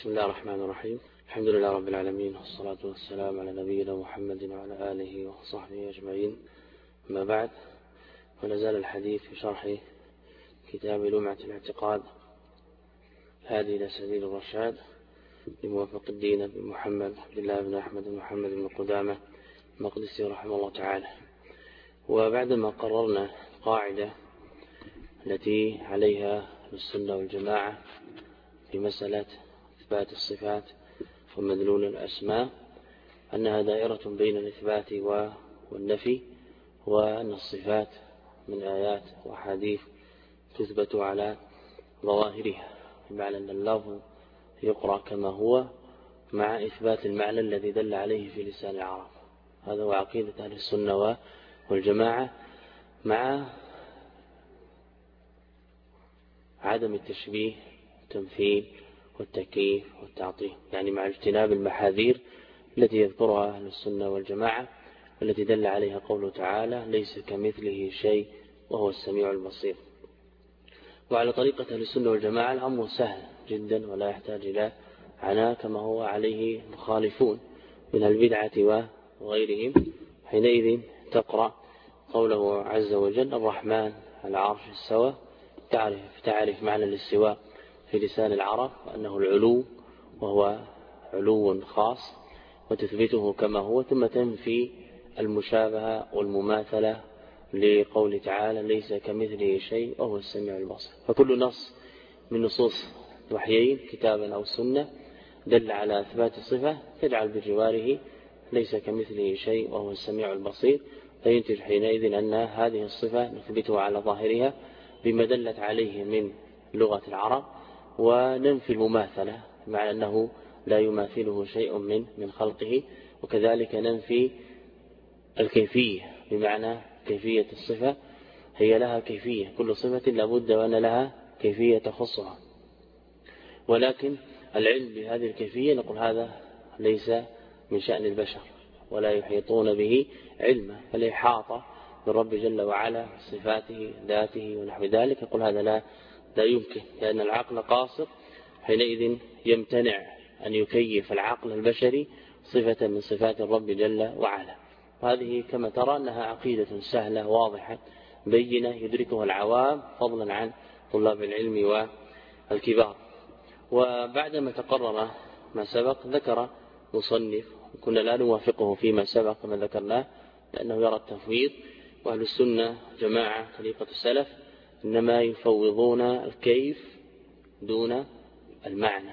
بسم الله الرحمن الرحيم. الحمد لله رب العالمين، والصلاة والسلام على نبينا محمد وعلى آله وصحبه أجمعين. أما بعد، ونزال الحديث في شرح كتاب لمعة الاعتقاد هذه إلى سبيل الرشاد لموفق الدين بن محمد عبد الله بن أحمد بن محمد بن قدامة المقدسي رحمه الله تعالى. وبعدما قررنا القاعدة التي عليها السنة والجماعة في مسألة إثبات الصفات ومدلول الأسماء، أنها دائرة بين الإثبات والنفي، وأن الصفات من آيات وحديث تثبت على ظواهرها، بمعنى أن اللفظ يقرأ كما هو مع إثبات المعنى الذي دل عليه في لسان العرب. هذا هو عقيدة أهل السنة والجماعة، مع عدم التشبيه والتمثيل والتكييف والتعطيل، يعني مع اجتناب المحاذير التي يذكرها أهل السنة والجماعة، والتي دل عليها قوله تعالى: ليس كمثله شيء وهو السميع البصير. وعلى طريقة أهل السنة والجماعة الأمر سهل جدا ولا يحتاج إلى عناء، كما هو عليه المخالفون من البدعة وغيرهم. حينئذ تقرأ قوله عز وجل: الرحمن على العرش استوى، تعرف معنى الاستواء في لسان العرب وأنه العلو، وهو علو خاص، وتثبته كما هو، ثم تنفي المشابهة والمماثلة لقول تعالى: ليس كمثله شيء وهو السميع البصير. فكل نص من نصوص الوحيين كتابا أو سنة دل على إثبات الصفة تجعل بجواره ليس كمثله شيء وهو السميع البصير، فينتج حينئذ أن هذه الصفة نثبتها على ظاهرها بما دلت عليه من لغة العرب، وننفي المماثلة مع أنه لا يماثله شيء من خلقه. وكذلك ننفي الكيفية، بمعنى كيفية الصفة هي لها كيفية، كل صفة لابد وأن لها كيفية تخصها، ولكن العلم بهذه الكيفية نقول هذا ليس من شأن البشر ولا يحيطون به علما. فالإحاطة بالرب جل وعلا صفاته ذاته ونحو ذلك يقول هذا لا يمكن، لأن العقل قاصر، حينئذ يمتنع أن يكيف العقل البشري صفة من صفات الرب جل وعلا. وهذه كما ترى أنها عقيدة سهلة واضحة بينة يدركها العوام، فضلا عن طلاب العلم والكبار. وبعدما تقرر ما سبق ذكر مصنف، كنا لا نوافقه فيما سبق كما ذكرناه، لأنه يرى التفويض، وأهل السنة جماعة طريقة السلف إنما يفوضون الكيف دون المعنى،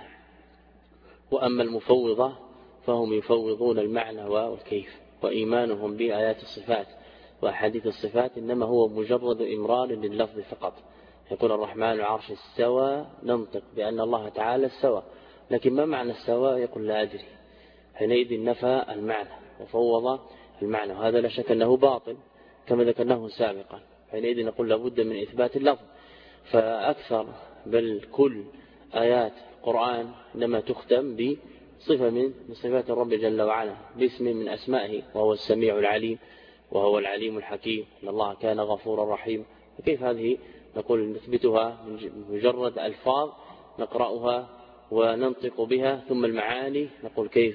وأما المفوضة فهم يفوضون المعنى والكيف، وإيمانهم بآيات الصفات وأحاديث الصفات إنما هو مجرد إمرار لللفظ فقط. يقول الرحمن على العرش استوى، ننطق بأن الله تعالى استوى، لكن ما معنى استوى؟ يقول لا أدري. حينئذ نفى المعنى وفوض المعنى، وهذا لا شك أنه باطل كما ذكرناه سابقا. حينئذ نقول لابد من إثبات اللفظ، فأكثر بل كل آيات القرآن لما تختم بصفة من صفات الرب جل وعلا، باسم من أسمائه، وهو السميع العليم وهو العليم الحكيم، إن الله كان غفورا رحيم. فكيف هذه نقول نثبتها من مجرد ألفاظ نقرأها وننطق بها، ثم المعاني نقول كيف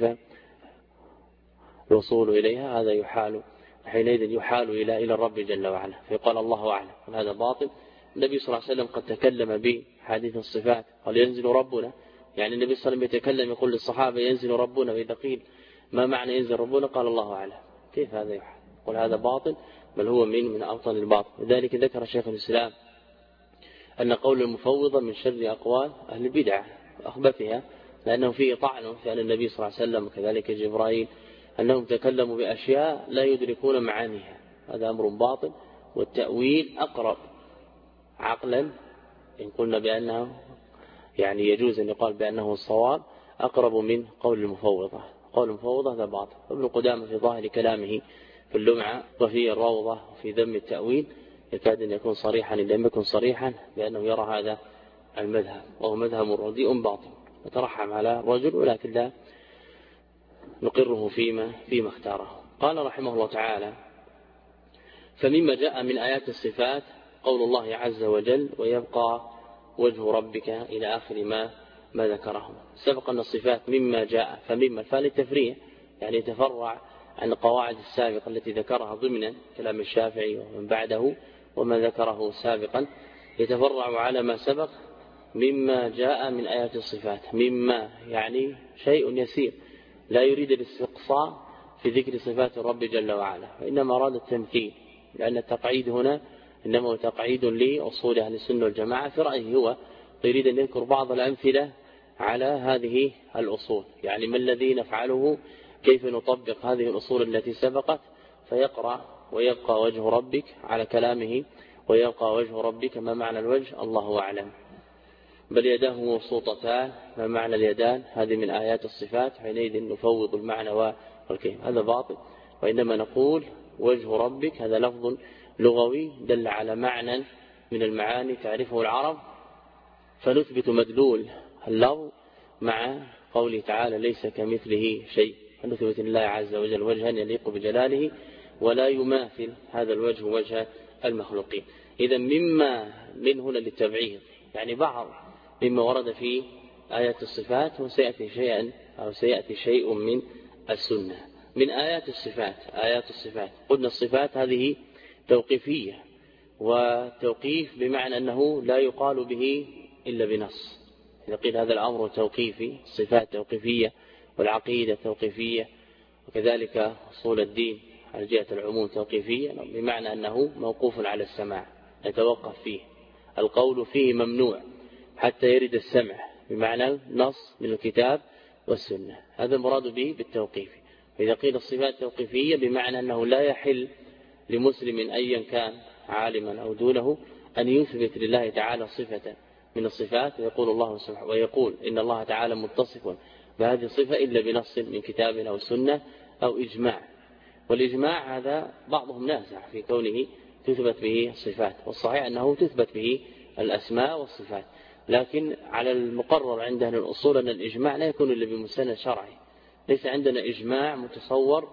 الوصول إليها؟ هذا يحال، حينئذ يحال إلى الرب جل وعلا، فيقال الله أعلم. هذا باطل. النبي صلى الله عليه وسلم قد تكلم بحديث الصفات، قال ينزل ربنا، يعني النبي صلى الله عليه وسلم يتكلم يقول للصحابة ينزل ربنا، وإذا قيل ما معنى ينزل ربنا قال الله أعلم. كيف هذا يحال؟ قل هذا باطل، بل هو من أبطل الباطل. لذلك ذكر شيخ الإسلام أن قول المفوضة من شر أقوال أهل البدعة وأخبثها، لأنه فيه طعن في أن النبي صلى الله عليه وسلم وكذلك جبرائيل أنهم تكلموا بأشياء لا يدركون معانيها، هذا أمر باطل. والتأويل أقرب عقلا، إن قلنا بأنه يعني يجوز أن يقال بأنه الصواب، أقرب من قول المفوضة. قول المفوضة هذا باطل. ابن قدامة في ظاهر كلامه في اللمعة وفي الروضة وفي ذم التأويل يكاد أن يكون صريحا، إن لم يكن صريحا، بأنه يرى هذا المذهب وهو مذهب رديء باطل، يترحم على رجل، ولكن لا نقره فيما اختاره. قال رحمه الله تعالى: فمما جاء من آيات الصفات قول الله عز وجل: ويبقى وجه ربك إلى آخر ما ذكره. سبق أن الصفات مما جاء، فمما الفاء للتفريع، يعني يتفرع عن القواعد السابقة التي ذكرها ضمن كلام الشافعي ومن بعده وما ذكره سابقا، يتفرع على ما سبق مما جاء من آيات الصفات. مما يعني شيء يسير، لا يريد الاستقصاء في ذكر صفات الرب جل وعلا، وإنما أراد التمثيل، لأن التقعيد هنا إنما هو تقعيد لأصول أهل السنة والجماعة. في رأيه هو يريد أن يذكر بعض الأمثلة على هذه الأصول، يعني ما الذي نفعله، كيف نطبق هذه الأصول التي سبقت، فيقرأ ويبقى وجه ربك على كلامه، ويبقى وجه ربك. ما معنى الوجه؟ الله أعلم. بل يداه مبسوطتان، ما معنى اليدان؟ هذه من آيات الصفات، حينئذ نفوض المعنى والكيف، هذا باطل. وإنما نقول وجه ربك، هذا لفظ لغوي دل على معنى من المعاني تعرفه العرب، فنثبت مدلول اللفظ مع قوله تعالى ليس كمثله شيء، فنثبت الله عز وجل وجها يليق بجلاله ولا يماثل هذا الوجه وجه المخلوقين. إذا مما من هنا للتبعيض، يعني بعض مما ورد في آيات الصفات، وسيأتي شيء من السنة. من آيات الصفات قلنا الصفات هذه توقيفية، وتوقيف بمعنى أنه لا يقال به إلا بنص. إذا قيل هذا الأمر توقيفي، الصفات توقيفية، والعقيدة توقيفية، وكذلك أصول الدين على جهة العموم توقيفية، بمعنى أنه موقوف على السماع يتوقف فيه، القول فيه ممنوع حتى يرد السمع، بمعنى نص من الكتاب والسنة. هذا المراد به بالتوقيف. إذا قيل الصفات توقيفية بمعنى أنه لا يحل لمسلم أيا كان عالما أو دونه أن يثبت لله تعالى صفة من الصفات، ويقول إن الله تعالى متصف بهذه الصفة إلا بنص من كتاب أو سنة أو إجماع. والإجماع هذا بعضهم نازع في كونه تثبت به الصفات، والصحيح أنه تثبت به الأسماء والصفات، لكن على المقرر عند أهل الأصول أن الإجماع لا يكون إلا بمستند شرعي. ليس عندنا إجماع متصور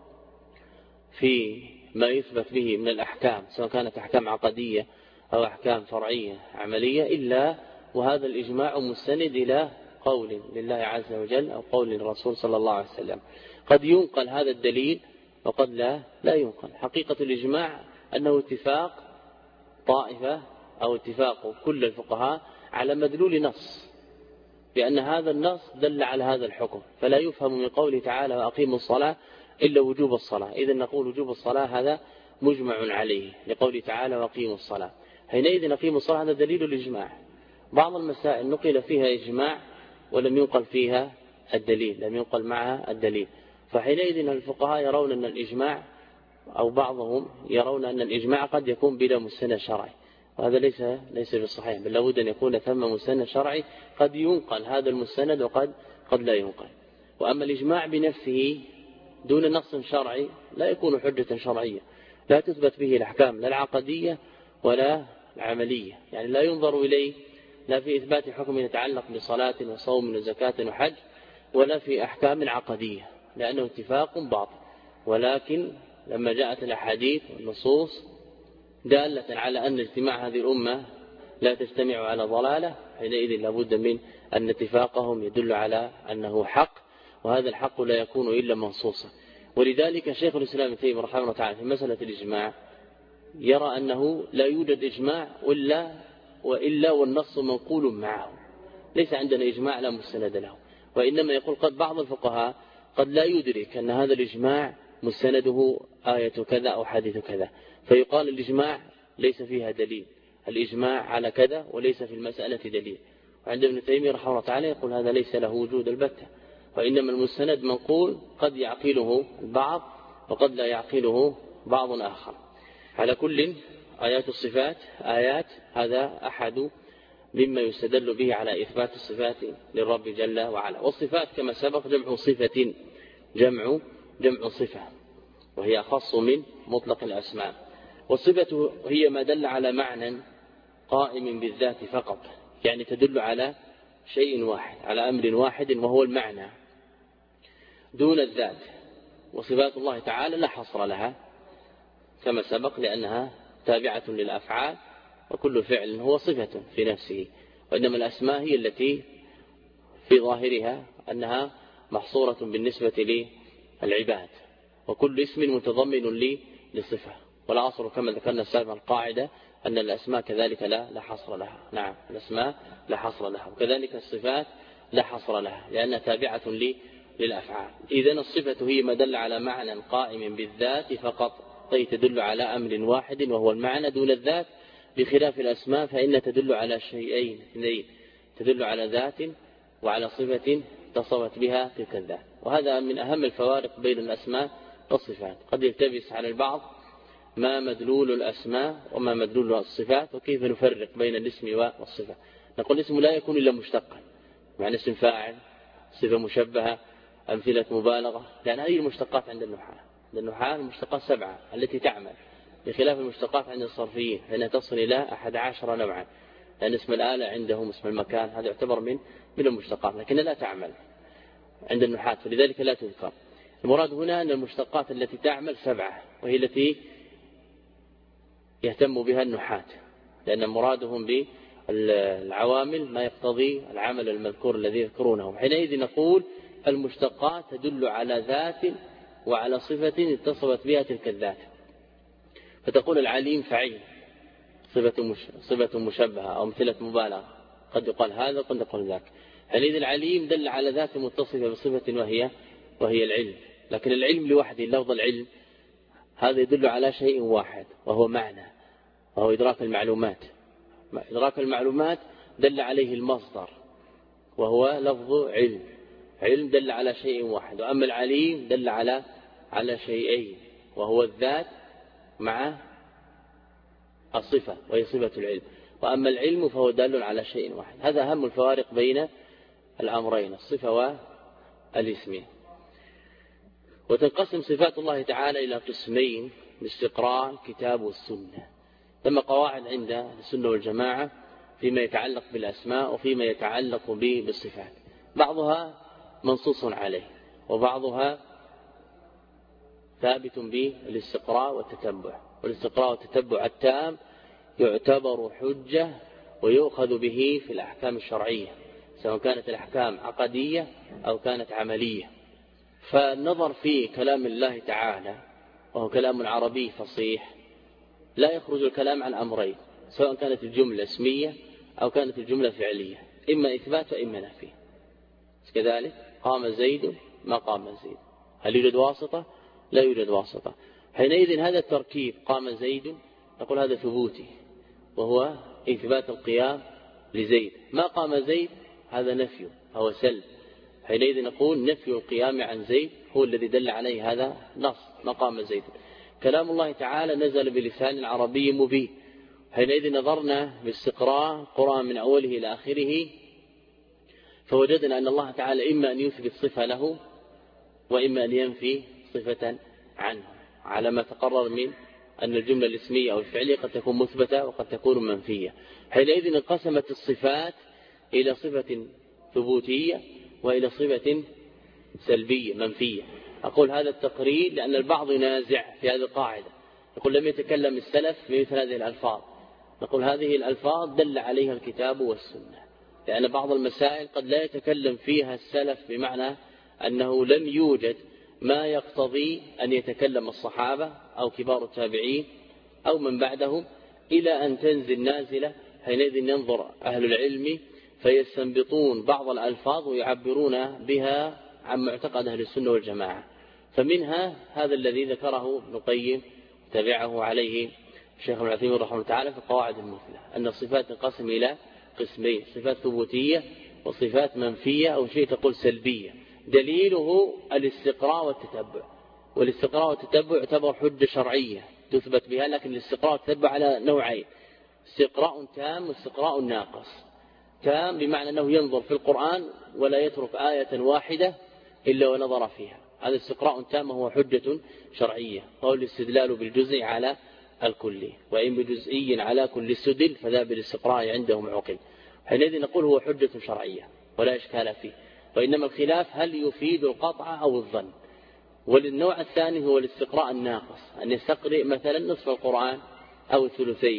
في ما يثبت به من الأحكام، سواء كانت أحكام عقدية أو أحكام فرعية عملية، إلا وهذا الإجماع مستند إلى قول لله عز وجل أو قول للرسول صلى الله عليه وسلم. قد ينقل هذا الدليل وقد لا ينقل. حقيقة الإجماع أنه اتفاق طائفة أو اتفاق كل الفقهاء على مدلول نص، بأن هذا النص دل على هذا الحكم، فلا يفهم من قوله تعالى وأقيموا الصلاة إلا وجوب الصلاة. إذا نقول وجوب الصلاة هذا مجمع عليه لقوله تعالى وأقيموا الصلاة، حينئذ أقيموا الصلاة هذا دليل الإجماع. بعض المسائل نقل فيها إجماع ولم ينقل فيها الدليل، لم ينقل معها الدليل، فحينئذ الفقهاء يرون أن الإجماع، أو بعضهم يرون أن الإجماع قد يكون بلا مستند شرعي، وهذا ليس بالصحيح، بل لابد أن يكون ثم مستند شرعي قد ينقل هذا المستند وقد لا ينقل. وأما الإجماع بنفسه دون نص شرعي لا يكون حجة شرعية، لا تثبت به الأحكام لا العقدية ولا العملية، يعني لا ينظر إليه لا في إثبات حكم يتعلق بصلاة وصوم وزكاة وحج، ولا في أحكام عقدية، لأنه اتفاق باطل. ولكن لما جاءت الأحاديث والنصوص دالة على أن اجتماع هذه الأمة لا تجتمع على ضلالة، حينئذ لابد من أن اتفاقهم يدل على أنه حق، وهذا الحق لا يكون إلا منصوصا. ولذلك شيخ الإسلام ابن تيمية رحمه الله تعالى في مسألة الإجماع يرى أنه لا يوجد إجماع وإلا والنص منقول معه، ليس عندنا إجماع لا مستند له. وإنما يقول قد بعض الفقهاء قد لا يدرك أن هذا الإجماع مستنده آية كذا أو حديث كذا، فيقال الإجماع ليس فيها دليل، الإجماع على كذا وليس في المسألة دليل. وعند ابن تيمية رحمه الله تعالى يقول هذا ليس له وجود البتة، وإنما المستند منقول قد يعقله البعض وقد لا يعقله بعض آخر. على كل آيات الصفات آيات، هذا أحد مما يستدل به على إثبات الصفات للرب جل وعلا. والصفات كما سبق جمع صفة، جمع صفة، وهي أخص من مطلق الأسماء. والصفة هي ما دل على معنى قائم بالذات فقط، يعني تدل على شيء واحد، على أمر واحد وهو المعنى دون الذات. وصفات الله تعالى لا حصر لها كما سبق، لأنها تابعة للأفعال، وكل فعل هو صفة في نفسه، وإنما الأسماء هي التي في ظاهرها أنها محصورة بالنسبة للعباد، وكل اسم متضمن لصفة، والأصل كما ذكرنا سابقا القاعدة أن الأسماء كذلك لا حصر لها. نعم، الأسماء لا حصر لها، وكذلك الصفات لا حصر لها لأنها تابعة للأفعال. إذن الصفة هي ما دل على معنى قائم بالذات فقط، أي تدل على أمر واحد وهو المعنى دون الذات، بخلاف الأسماء فإن تدل على شيئين اثنين، تدل على ذات وعلى صفة اتصفت بها تلك الذات. وهذا من أهم الفوارق بين الأسماء والصفات. قد يلتبس على البعض ما مدلول الأسماء وما مدلول الصفات، وكيف نفرق بين الاسم والصفة. نقول الاسم لا يكون إلا مشتقا، معنى اسم فاعل، صفة مشبهة، أمثلة مبالغة، لأن هذه المشتقات عند النحاة. عند النحاة المشتقات 7 التي تعمل، بخلاف المشتقات عند الصرفيين فإنها تصل إلى 11 نوعا، لأن اسم الآلة عندهم اسم المكان هذا يعتبر من المشتقات، لكن لا تعمل عند النحاة، فلذلك لا تذكر. المراد هنا أن المشتقات التي تعمل 7، وهي التي يهتم بها النحاة، لأن مرادهم بالعوامل ما يقتضي العمل المذكور الذي يذكرونه. حينئذ نقول المشتقات تدل على ذات وعلى صفة اتصفت بها تلك الذات. فتقول العليم فعيل، صفة مشبهة أو أمثلة مبالغة، قد يقال هذا وقد يقال ذاك. حينئذ العليم دل على ذات متصفة بصفة وهي العلم، لكن العلم لوحده، لفظ العلم هذا يدل على شيء واحد وهو معنى، وهو إدراك المعلومات. إدراك المعلومات دل عليه المصدر وهو لفظ علم، علم دل على شيء واحد. وأما العليم دل على شيئين، وهو الذات مع الصفة وهي صفة العلم. وأما العلم فهو دال على شيء واحد. هذا أهم الفوارق بين الأمرين، الصفة والاسم. وتنقسم صفات الله تعالى إلى قسمين باستقراء الكتاب والسنة. ثم قواعد عند السنة والجماعة فيما يتعلق بالأسماء وفيما يتعلق بالصفات، بعضها منصوص عليه وبعضها ثابت بالاستقراء والتتبع. والاستقراء والتتبع التام يعتبر حجة ويؤخذ به في الأحكام الشرعية، سواء كانت الأحكام عقدية أو كانت عملية. فالنظر في كلام الله تعالى وهو كلام عربي فصيح لا يخرج الكلام عن أمرين، سواء كانت الجملة اسمية أو كانت الجملة فعلية، إما إثبات وإما نفي. كذلك قام زيد ما قام زيد، هل يوجد واسطة؟ لا يوجد واسطة. حينئذ هذا التركيب قام زيد نقول هذا ثبوتي وهو إثبات القيام لزيد. ما قام زيد هذا نفي، هو سلب. حينئذ نقول نفي القيام عن زيد هو الذي دل عليه هذا نص، ما قام زيد. كلام الله تعالى نزل بلسان عربي مبين. حينئذ نظرنا باستقراء القرآن من أوله إلى آخره فوجدنا أن الله تعالى إما أن يثبت صفة له وإما أن ينفي صفة عنه، على ما تقرر من أن الجملة الاسمية أو الفعلية قد تكون مثبتة وقد تكون منفية. حينئذ انقسمت الصفات إلى صفة ثبوتية وإلى صفة سلبية منفية. أقول هذا التقرير لأن البعض ينازع في هذه القاعدة، يقول لم يتكلم السلف بمثل هذه الألفاظ. نقول هذه الألفاظ دل عليها الكتاب والسنة، لأن بعض المسائل قد لا يتكلم فيها السلف بمعنى أنه لم يوجد ما يقتضي أن يتكلم الصحابة أو كبار التابعين أو من بعدهم إلى أن تنزل نازلة. حينئذ ينظر أهل العلم فيستنبطون بعض الألفاظ ويعبرون بها عن معتقد أهل السنة والجماعة. فمنها هذا الذي ذكره ابن القيم تبعه عليه الشيخ ابن عثيمين رحمه الله تعالى في القواعد المثلى، أن الصفات تنقسم إلى قسمين، صفات ثبوتية وصفات منفية أو شيء تقول سلبية. دليله الاستقراء والتتبع، والاستقراء والتتبع يعتبر حجة شرعية تثبت بها، لكن الاستقراء والتتبع على نوعين، استقراء تام واستقراء ناقص. تام بمعنى أنه ينظر في القرآن ولا يترك آية واحدة إلا ونظر فيها، هذا استقراء تام هو حجة شرعية، وهو الاستدلال بالجزء على الكلي، وإن بجزئي على كل استدل فذا بالاستقراء عندهم عقل. حينئذ نقول هو حجة شرعية ولا إشكال فيه، وإنما الخلاف هل يفيد القطع أو الظن. والنوع الثاني هو الاستقراء الناقص، أن يستقرئ مثلا نصف القرآن أو الثلثين،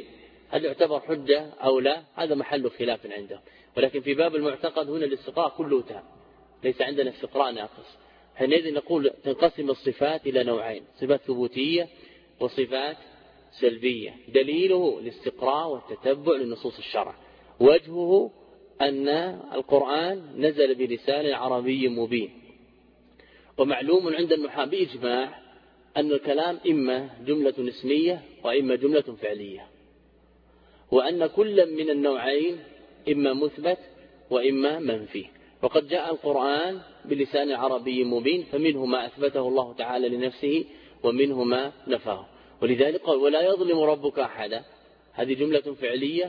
هل يعتبر حجة أو لا؟ هذا محل خلاف عندهم. ولكن في باب المعتقد هنا الاستقراء كله تام، ليس عندنا استقراء ناقص. حينئذ نقول تنقسم الصفات إلى نوعين: صفات ثبوتية وصفات سلبية. دليله الاستقراء والتتبع لنصوص الشرع، وجهه أن القرآن نزل بلسان عربي مبين. ومعلوم عند النحاة بإجماع أن الكلام إما جملة اسمية وإما جملة فعلية، وأن كل من النوعين إما مثبت وإما منفي. وقد جاء القرآن بلسان عربي مبين، فمنه ما أثبته الله تعالى لنفسه ومنه ما نفاه. ولذلك قال: ولا يظلم ربك أحدا. هذه جملة فعلية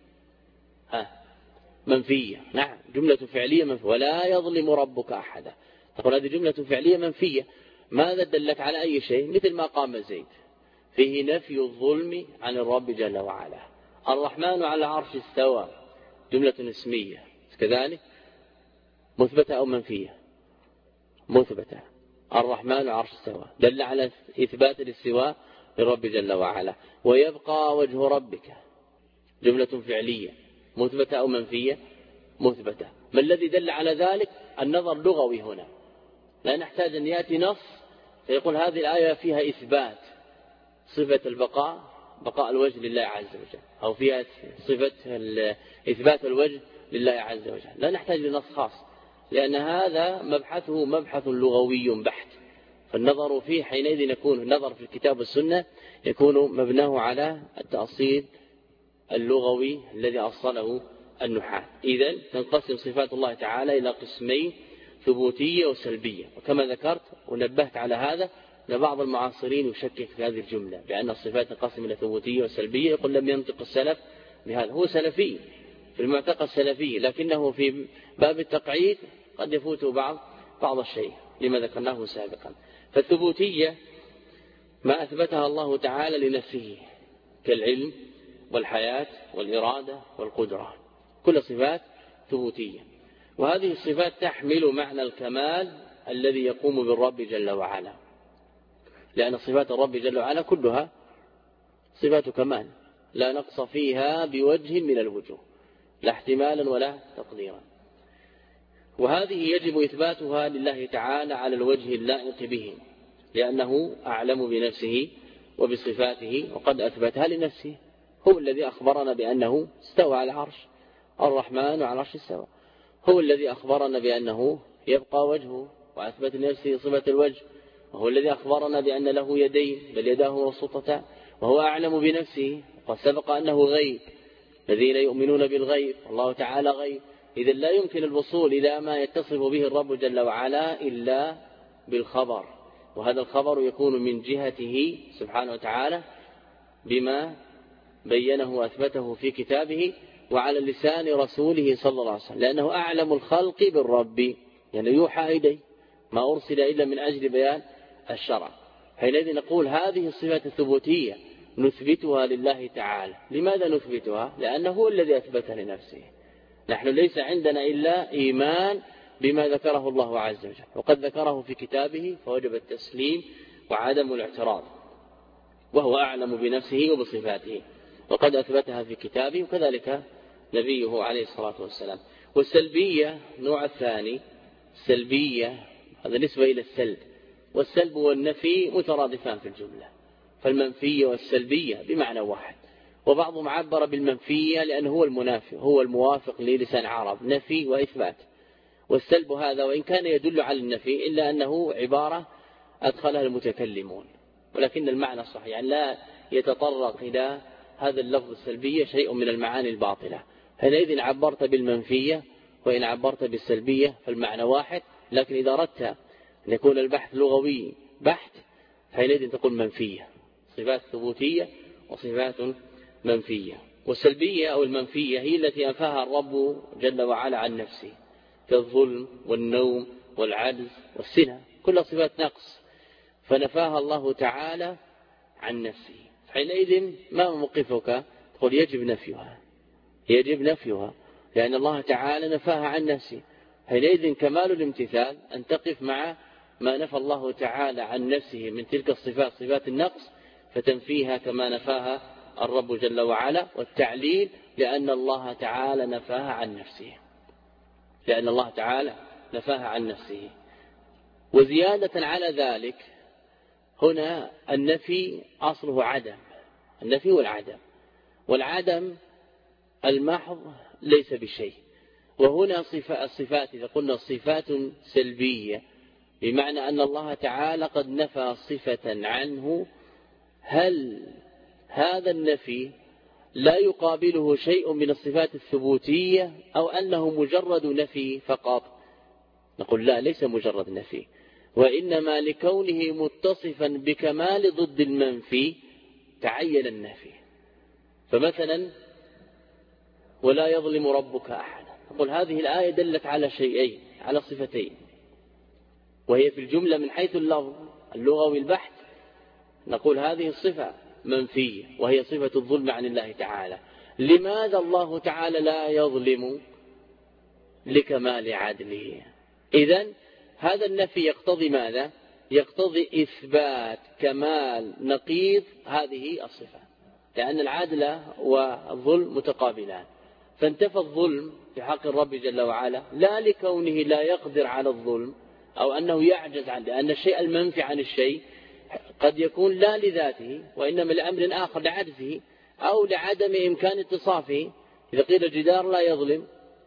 منفية. نعم، جملة فعلية منفية. ولا يظلم ربك أحدا، تقول هذه جملة فعلية منفية. ماذا دلت على أي شيء؟ مثل ما قام زيد، فيه نفي الظلم عن الرب جل وعلا. الرحمن على العرش استوى، جملة اسمية كذلك، مثبتة أو منفية؟ مثبتة. الرحمن على العرش استوى دل على إثبات الاستواء للرب جل وعلا. ويبقى وجه ربك، جملة فعلية، مثبتة أو منفية؟ مثبتة. ما الذي دل على ذلك؟ النظر لغوي هنا، لا نحتاج أن يأتي نص فيقول هذه الآية فيها إثبات صفة البقاء، بقاء الوجه لله عز وجل، أو فيها صفة إثبات الوجه لله عز وجل. لا نحتاج لنص خاص، لأن هذا مبحثه مبحث لغوي بحت. فالنظر فيه حينئذ يكون النظر في الكتاب والسنة يكون مبناه على التأصيل اللغوي الذي أصله النحاة. إذن تنقسم صفات الله تعالى إلى قسمين: ثبوتية وسلبية. وكما ذكرت ونبهت على هذا أن بعض المعاصرين يشكك في هذه الجملة بأن الصفات تنقسم إلى ثبوتية وسلبية، يقول لم ينطق السلف بهذا. هو سلفي في المعتقد السلفي، لكنه في باب التقعيد قد يفوته بعض الشيء لما ذكرناه سابقا. فالثبوتية ما أثبتها الله تعالى لنفسه كالعلم والحياة والإرادة والقدرة، كل صفات ثبوتية. وهذه الصفات تحمل معنى الكمال الذي يقوم بالرب جل وعلا، لأن صفات الرب جل وعلا كلها صفات كمال لا نقص فيها بوجه من الوجوه، لا احتمالا ولا تقديرا. وهذه يجب إثباتها لله تعالى على الوجه اللائق به، لأنه أعلم بنفسه وبصفاته، وقد أثبتها لنفسه. هو الذي أخبرنا بأنه استوى على العرش، الرحمن على العرش استوى. هو الذي أخبرنا بأنه يبقى وجهه وأثبت لنفسه صفة الوجه. وهو الذي أخبرنا بأن له يدين بل يداه مبسوطتان. وهو أعلم بنفسه، وقد سبق أنه غيب، الذين يؤمنون بالغيب، الله تعالى غيب. إذن لا يمكن الوصول إلى ما يتصف به الرب جل وعلا إلا بالخبر، وهذا الخبر يكون من جهته سبحانه وتعالى بما بينه وأثبته في كتابه وعلى لسان رسوله صلى الله عليه وسلم، لأنه أعلم الخلق بالرب، يعني يوحى إليه، ما أرسل إلا من أجل بيان الشرع. حينئذ نقول هذه الصفات الثبوتية نثبتها لله تعالى. لماذا نثبتها؟ لأنه هو الذي أثبتها لنفسه. نحن ليس عندنا إلا إيمان بما ذكره الله عز وجل، وقد ذكره في كتابه فوجب التسليم وعدم الاعتراض، وهو أعلم بنفسه وبصفاته، وقد أثبتها في كتابه، وكذلك نبيه عليه الصلاة والسلام. والسلبية نوع الثاني، السلبية هذا نسبة إلى السلب، والسلب والنفي مترادفان في الجملة، فالمنفية والسلبية بمعنى واحد. وبعضهم عبر بالمنفية لأنه هو المنافي، هو الموافق للسان عرب، نفي وإثبات. والسلب هذا وإن كان يدل على النفي إلا أنه عبارة أدخلها المتكلمون، ولكن المعنى صحيح، يعني لا يتطرق إلى هذا اللفظ السلبية شيء من المعاني الباطلة. حينئذ عبرت بالمنفية وإن عبرت بالسلبية فالمعنى واحد. لكن إذا أردت أن يكون البحث لغوي بحث حينئذ تقول منفية، صفات ثبوتية وصفات منفية. والسلبية أو المنفية هي التي أنفاها الرب جل وعلا عن نفسه، كالظلم والنوم والعجز والسنة، كل صفات نقص فنفاها الله تعالى عن نفسه. حينئذ ما موقفك؟ تقول يجب نفيها، يجب نفيها، لأن الله تعالى نفاها عن نفسه. حينئذ كمال الامتثال أن تقف مع ما نفى الله تعالى عن نفسه من تلك الصفات، صفات النقص، فتنفيها كما نفاها الرب جل وعلا، والتعليل لأن الله تعالى نفاها عن نفسه، لأن الله تعالى نفاها عن نفسه. وزيادة على ذلك هنا النفي أصله عدم، النفي والعدم، والعدم المحض ليس بشيء. وهنا الصفات إذا قلنا صفات سلبية بمعنى أن الله تعالى قد نفى صفة عنه، هل هذا النفي لا يقابله شيء من الصفات الثبوتية أو أنه مجرد نفي فقط؟ نقول لا، ليس مجرد نفي، وإنما لكونه متصفا بكمال ضد المنفي تعين النفي. فمثلا ولا يظلم ربك أحدا، نقول هذه الآية دلت على شيئين، على صفتين، وهي في الجملة من حيث اللفظ اللغوي البحث نقول هذه الصفة منفية وهي صفة الظلم عن الله تعالى. لماذا الله تعالى لا يظلم؟ لكمال عدله. إذن هذا النفي يقتضي ماذا؟ يقتضي إثبات كمال نقيض هذه الصفة، لأن العدل والظلم متقابلان، فانتفى الظلم في حق الرب جل وعلا لا لكونه لا يقدر على الظلم أو أنه يعجز عنه، لأن الشيء المنفي عن الشيء قد يكون لا لذاته وإنما لأمر آخر، لعجزه أو لعدم إمكان اتصافه. إذا قيل جدار لا يظلم،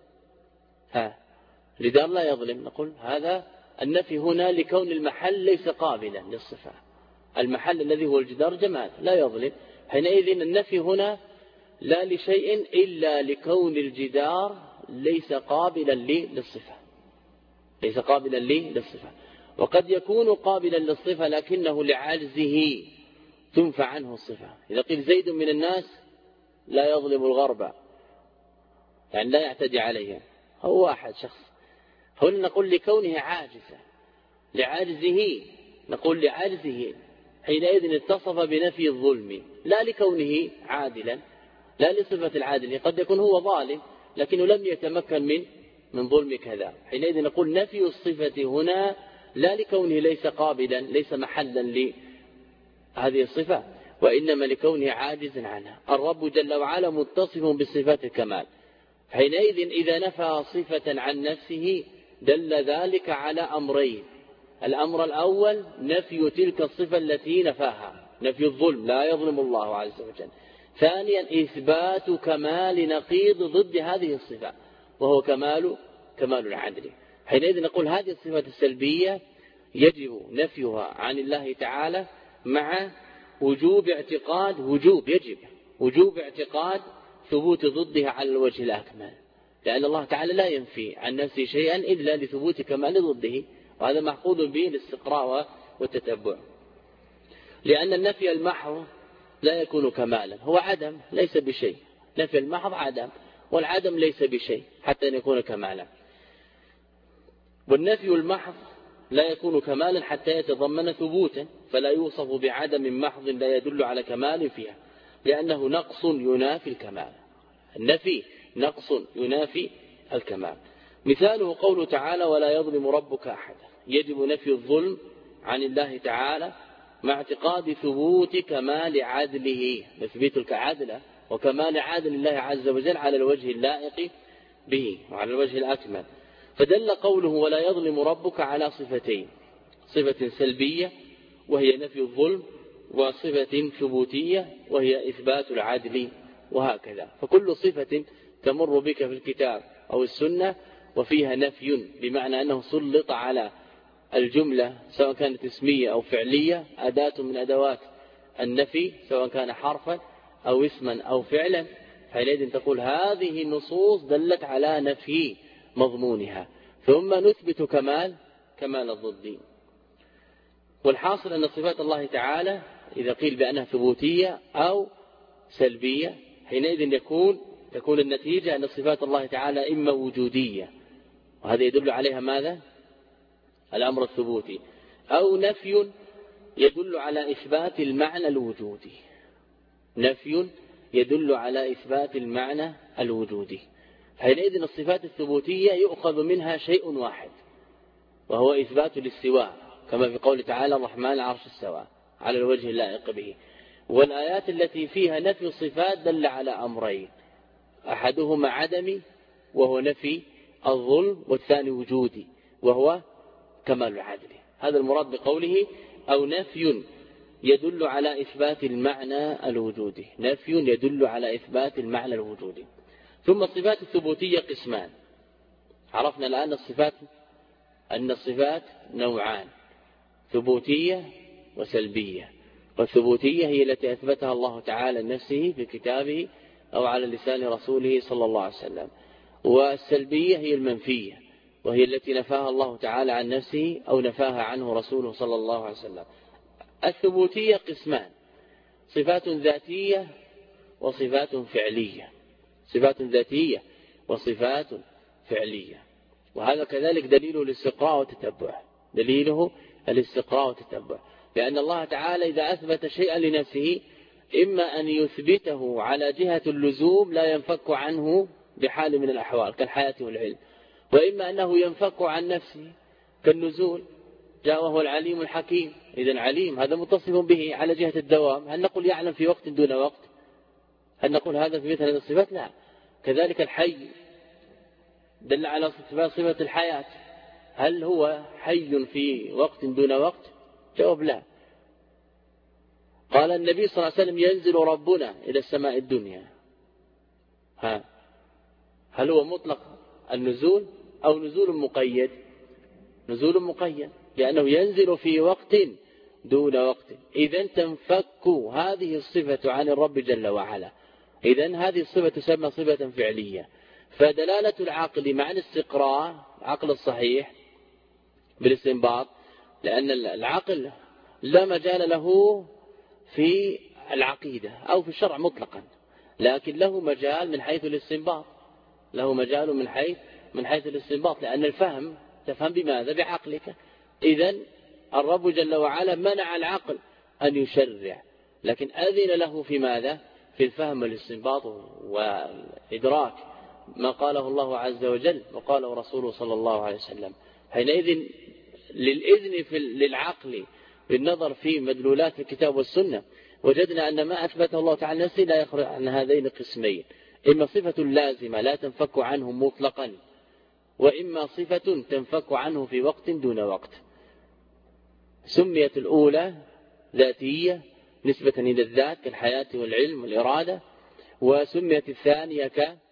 جدار لا يظلم، نقول هذا النفي هنا لكون المحل ليس قابلا للصفة، المحل الذي هو الجدار جمال لا يظلم، حينئذ النفي هنا لا لشيء إلا لكون الجدار ليس قابلا للصفة، ليس قابلا للصفة. وقد يكون قابلا للصفة لكنه لعجزه تنفى عنه الصفة. إذا قيل زيد من الناس لا يظلم الغرب، يعني لا يعتدي عليها، هو واحد شخص، هنا نقول لكونه عاجزا، لعجزه، نقول لعجزه، حينئذ اتصف بنفي الظلم لا لكونه عادلا، لا لصفة العادل، قد يكون هو ظالم لكنه لم يتمكن من ظلم كذا، حينئذ نقول نفي الصفة هنا لا لكونه ليس قابلا، ليس محلا لهذه الصفة، وإنما لكونه عاجز عنها. الرب جل وعلا متصف بصفات الكمال، حينئذ إذا نفى صفة عن نفسه دل ذلك على أمرين: الأمر الأول نفي تلك الصفة التي نفاها، نفي الظلم، لا يظلم الله عز وجل. ثانيا إثبات كمال نقيض ضد هذه الصفة وهو كمال العدل. حينئذ نقول هذه الصفة السلبية يجب نفيها عن الله تعالى مع وجوب اعتقاد وجوب اعتقاد ثبوت ضدها على الوجه الأكمل، لأن الله تعالى لا ينفي عن نفسه شيئا إلا لثبوت كمال ضده، وهذا محفوظ به الاستقراء والتتبع. لأن النفي المحض لا يكون كمالا، هو عدم ليس بشيء، نفي المحض عدم، والعدم ليس بشيء حتى أن يكون كمالا. والنفي المحض لا يكون كمالا حتى يتضمن ثبوتا، فلا يوصف بعدم محض لا يدل على كمال فيها، لأنه نقص ينافي الكمال، النفي نقص ينافي الكمال. مثاله قوله تعالى ولا يظلم ربك أحدا، يجب نفي الظلم عن الله تعالى مع اعتقاد ثبوت كمال عدله، نثبت العدل وكمال عدل الله عز وجل على الوجه اللائق به وعلى الوجه الأكمل. فدل قوله ولا يظلم ربك على صفتين: صفة سلبية وهي نفي الظلم، وصفة ثبوتية وهي إثبات العدل، وهكذا. فكل صفة تمر بك في الكتاب أو السنة وفيها نفي بمعنى أنه سلط على الجملة سواء كانت اسمية أو فعلية أداة من أدوات النفي، سواء كان حرفا أو اسما أو فعلا، حينئذ تقول هذه النصوص دلت على نفي مضمونها، ثم نثبت كمال الضد. والحاصل أن صفات الله تعالى إذا قيل بأنها ثبوتية أو سلبية حينئذ تكون النتيجة أن صفات الله تعالى إما وجودية، وهذا يدل عليها ماذا؟ الأمر الثبوتي، أو نفي يدل على إثبات المعنى الوجودي، نفي يدل على إثبات المعنى الوجودي. حينئذ الصفات الثبوتية يؤخذ منها شيء واحد وهو إثبات الاستواء، كما في قول تعالى الرحمن العرش استوى على الوجه اللائق به. والآيات التي فيها نفي الصفات دل على أمرين: أحدهما عدمي وهو نفي الظلم، والثاني وجودي وهو كمال العدل. هذا المراد بقوله أو نفي يدل على إثبات المعنى الوجودي، نفي يدل على إثبات المعنى الوجودي. ثم الصفات الثبوتية قسمان. عرفنا الآن أن الصفات نوعان: ثبوتية وسلبية. والثبوتية هي التي أثبتها الله تعالى لنفسه في كتابه أو على لسان رسوله صلى الله عليه وسلم، والسلبية هي المنفية، وهي التي نفاها الله تعالى عن نفسه أو نفاها عنه رسوله صلى الله عليه وسلم. الثبوتية قسمان: صفات ذاتية وصفات فعلية. صفات ذاتية وصفات فعلية. وهذا كذلك دليله الاستقراء والتتبع، دليله الاستقراء والتتبع، لأن الله تعالى إذا أثبت شيئا لنفسه إما أن يثبته على جهة اللزوم لا ينفك عنه بحال من الأحوال كالحياة والعلم، وإما أنه ينفك عن نفسه كالنزول، جاء وهو العليم الحكيم. إذن عليم هذا متصف به على جهة الدوام. هل نقول يعلم في وقت دون وقت؟ هل نقول هذا في مثل هذه الصفات؟ لا. كذلك الحي دل على صفة الحياة، هل هو حي في وقت دون وقت؟ جواب لا. قال النبي صلى الله عليه وسلم ينزل ربنا إلى السماء الدنيا، هل هو مطلق النزول أو نزول مقيد؟ نزول مقيد، لأنه ينزل في وقت دون وقت. إذن تنفك هذه الصفة عن الرب جل وعلا. إذن هذه الصفة تسمى صفة فعلية. فدلالة العقل مع الاستقراء، عقل الصحيح بالاستنباط، لأن العقل لا مجال له في العقيدة أو في الشرع مطلقا، لكن له مجال من حيث الاستنباط، له مجال من حيث الاستنباط، لأن الفهم تفهم بماذا؟ بعقلك. إذن الرب جل وعلا منع العقل أن يشرع، لكن أذن له في ماذا؟ في الفهم والاستنباط والإدراك ما قاله الله عز وجل وقاله رسوله صلى الله عليه وسلم. حينئذ للإذن للعقل بالنظر في مدلولات الكتاب والسنة وجدنا أن ما أثبته الله تعالى نفسه لا يخرج عن هذين القسمين: إما صفة لازمة لا تنفك عنه مطلقا، وإما صفة تنفك عنه في وقت دون وقت. سميت الأولى ذاتية نسبة إلى الذات كالحياة والعلم والإرادة، وسميت الثانية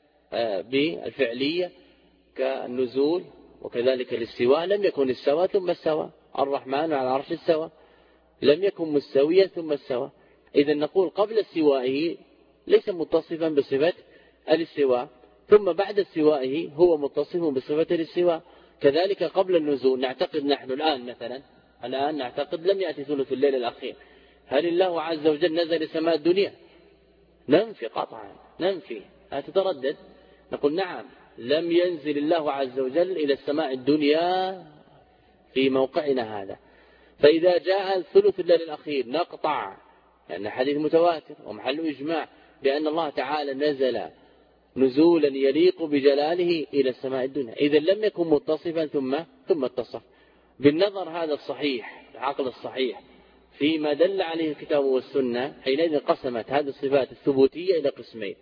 بالفعلية كالنزول وكذلك الاستواء. لم يكن استوى ثم استوى، الرحمن على العرش استوى، لم يكن مستويا ثم استوى. إذا نقول قبل استوائه ليس متصفا بصفة الاستواء، ثم بعد استوائه هو متصف بصفة الاستواء. كذلك قبل النزول نعتقد نحن الآن مثلا نعتقد لم يأتي ثلث الليل الأخير، هل الله عز وجل نزل سماء الدنيا؟ ننفي قطعا، ننفي، تتردد. نقول نعم، لم ينزل الله عز وجل إلى السماء الدنيا في موقعنا هذا. فإذا جاء ثلث الليل الأخير نقطع، لأن حديث متواتر ومحل إجماع بأن الله تعالى نزل نزولا يليق بجلاله إلى السماء الدنيا. إذا لم يكن متصفا ثم اتصف. بالنظر هذا الصحيح، العقل الصحيح فيما دل عليه الكتاب والسنة، حينئذ قسمت هذه الصفات الثبوتية إلى قسمين: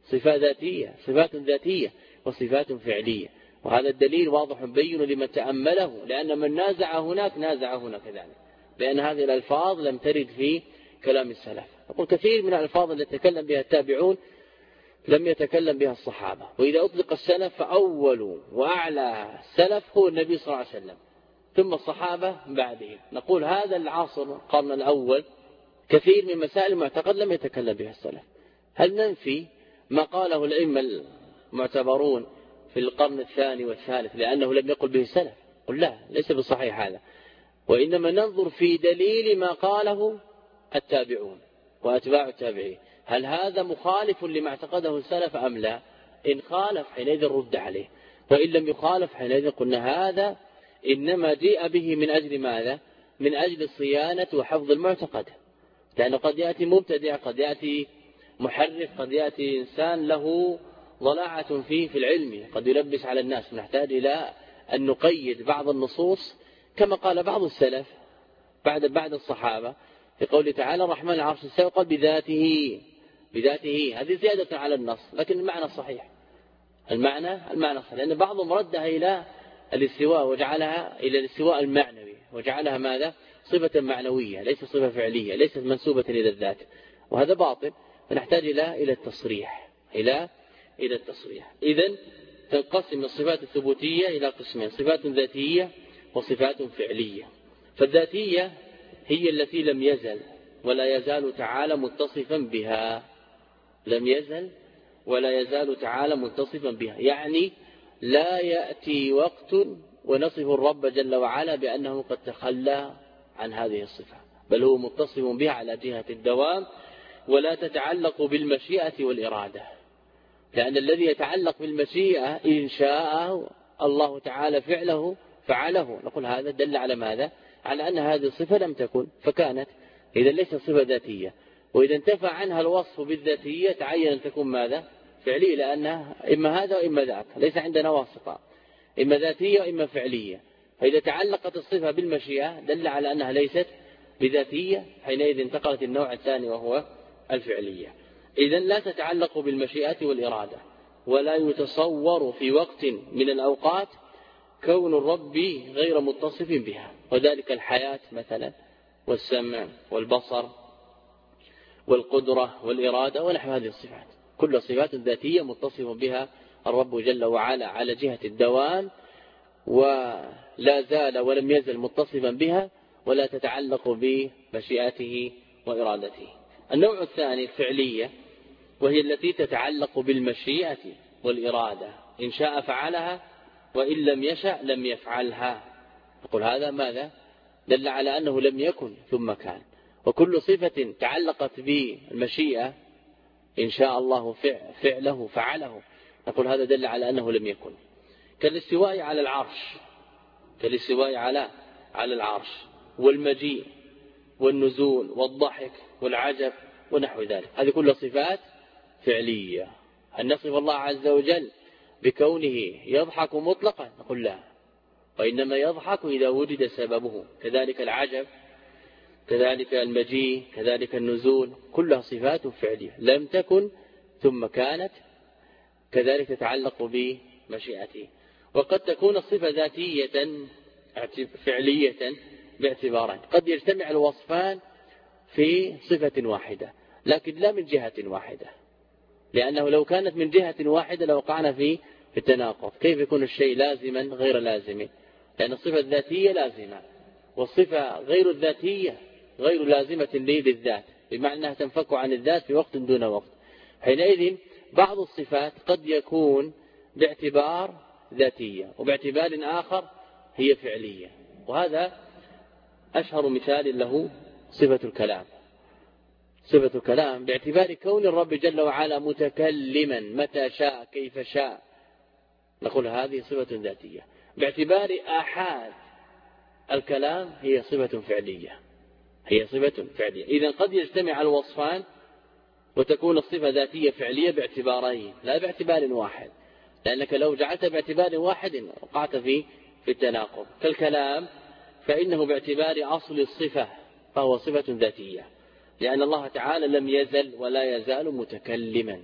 صفات ذاتية وصفات فعلية. وهذا الدليل واضح بين لمن تأمله، لأن من نازع هناك نازع هنا كذلك، لأن هذه الألفاظ لم ترد في كلام السلف. أقول كثير من الألفاظ التي تكلم بها التابعون لم يتكلم بها الصحابة. وإذا أطلق السلف فأول وأعلى السلف هو النبي صلى الله عليه وسلم، ثم الصحابة بعده. نقول هذا العصر القرن الأول كثير من مسائل المعتقد لم يتكلم بها السلف. هل ننفي ما قاله الأئمة المعتبرون في القرن الثاني والثالث لأنه لم يقل به السلف؟ قل لا، ليس بالصحيح هذا، وإنما ننظر في دليل ما قاله التابعون وأتباع التابعين، هل هذا مخالف لما اعتقده السلف أم لا؟ إن خالف حينئذ رد عليه، وإن لم يخالف حينئذ قلنا هذا إنما جاء به من أجل ماذا؟ من أجل الصيانة وحفظ المعتقد، لأنه قد يأتي مبتدع، قد يأتي محرف، قد يأتي إنسان له ضلاعة في العلم، قد يلبس على الناس. نحتاج إلى أن نقيد بعض النصوص كما قال بعض السلف بعد الصحابة، لقوله تعالى الرحمن العرش استوى قال بذاته هذه زيادة على النص، لكن المعنى صحيح، المعنى صحيح، لأن بعضهم ردها إلى الاستواء وجعلها إلى الاستواء المعنوي، وجعلها ماذا؟ صفة معنوية ليس صفة فعلية، ليست منسوبة إلى الذات، وهذا باطل، فنحتاج إلى التصريح إذن تنقسم الصفات الثبوتية إلى قسمين: صفات ذاتية وصفات فعلية. فالذاتية هي التي لم يزل ولا يزال تعالى متصفا بها، لم يزل ولا يزال تعالى متصفا بها، يعني لا يأتي وقت ونصف الرب جل وعلا بأنه قد تخلى عن هذه الصفة، بل هو متصف بها على جهة الدوام، ولا تتعلق بالمشيئة والإرادة، لأن الذي يتعلق بالمشيئة إن شاء الله تعالى فعله، نقول هذا دل على ماذا؟ على أن هذه الصفة لم تكن فكانت، إذا ليست صفة ذاتية، وإذا انتفى عنها الوصف بالذاتية تعين أن تكون ماذا؟ فعلية، لأنها إما هذا وإما ذاك، ليس عندنا واسطة، إما ذاتية وإما فعلية، فإذا تعلقت الصفة بالمشيئة دل على أنها ليست بذاتية، حينئذ انتقلت النوع الثاني وهو الفعلية. إذن لا تتعلق بالمشيئة والإرادة، ولا يتصور في وقت من الأوقات كون الرب غير متصف بها، وذلك الحياة مثلا والسمع والبصر والقدرة والإرادة ونحو هذه الصفات، كل صفات ذاتية متصف بها الرب جل وعلا على جهة الدوام، ولا زال ولم يزل متصفا بها، ولا تتعلق بمشيئته وإرادته. النوع الثاني الفعلية، وهي التي تتعلق بالمشيئة والإرادة، إن شاء فعلها وإن لم يشأ لم يفعلها، نقول هذا ماذا؟ دل على أنه لم يكن ثم كان. وكل صفة تعلقت بالمشيئة إن شاء الله فعله فعله، نقول هذا دل على أنه لم يكن، كالاستواء على العرش والمجيء والنزول والضحك والعجب ونحو ذلك، هذه كلها صفات فعلية. أن نصف الله عز وجل بكونه يضحك مطلقا نقول لا، وإنما يضحك إذا وجد سببه، كذلك العجب، كذلك المجيء، كذلك النزول، كلها صفات فعلية لم تكن ثم كانت، كذلك تتعلق بمشيئته. وقد تكون الصفة ذاتية فعلية باعتبارين، قد يجتمع الوصفان في صفة واحدة لكن لا من جهة واحدة، لأنه لو كانت من جهة واحدة لوقعنا في التناقض. كيف يكون الشيء لازما غير لازم؟ لأن الصفة الذاتية لازمة، والصفة غير الذاتية غير لازمة للذات، بمعنى أنها تنفك عن الذات في وقت دون وقت. حينئذ بعض الصفات قد يكون باعتبار ذاتية وباعتبار آخر هي فعلية، وهذا أشهر مثال له صفة الكلام. صفة الكلام باعتبار كون الرب جل وعلا متكلما متى شاء كيف شاء، نقول هذه صفة ذاتية. باعتبار آحاد الكلام هي صفة فعلية، إذن قد يجتمع الوصفان وتكون الصفة ذاتية فعلية باعتبارين لا باعتبار واحد، لأنك لو جعلت باعتبار واحد وقعت في التناقض. كالكلام فإنه باعتبار أصل الصفة فهو صفة ذاتية، لأن الله تعالى لم يزل ولا يزال متكلما،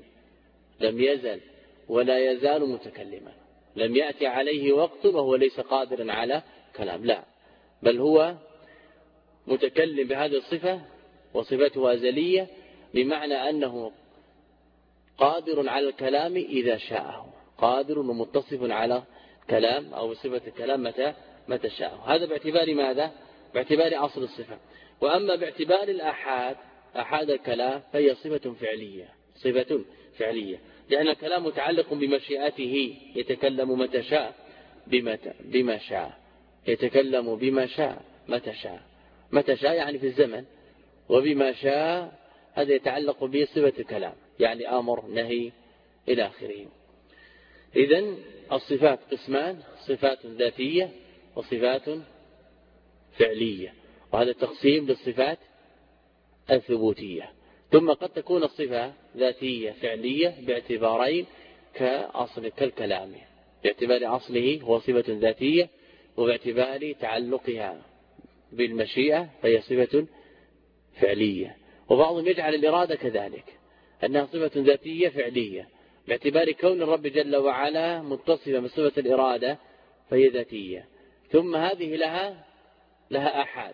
لم يأتي عليه وقت وهو ليس قادرا على كلام، لا، بل هو متكلم بهذه الصفة وصفته أزلية، بمعنى أنه قادر على الكلام إذا شاءه، قادر ومتصف على كلام أو صفة الكلام متى شاءه. هذا باعتبار ماذا؟ باعتبار أصل الصفة. وأما باعتبار أحاد الكلام فهي صفة فعلية، لأن الكلام متعلق بمشيئته، يتكلم متى شاء بما شاء، يتكلم بما شاء متى شاء يعني في الزمن، وبما شاء هذا يتعلق بصفة الكلام، يعني أمر نهي إلى آخره. إذن الصفات قسمان: صفات ذاتية وصفات فعلية، وهذا التقسيم للصفات الثبوتية. ثم قد تكون الصفة ذاتية فعلية باعتبارين كالكلام، باعتبار أصله هو صفة ذاتية، وباعتبار تعلقها بالمشيئة فهي صفة فعلية. وبعضهم يجعل الإرادة كذلك أنها صفة ذاتية فعلية، باعتبار كون الرب جل وعلا متصفا بصفة الإرادة فهي ذاتية. ثم هذه لها أحاد،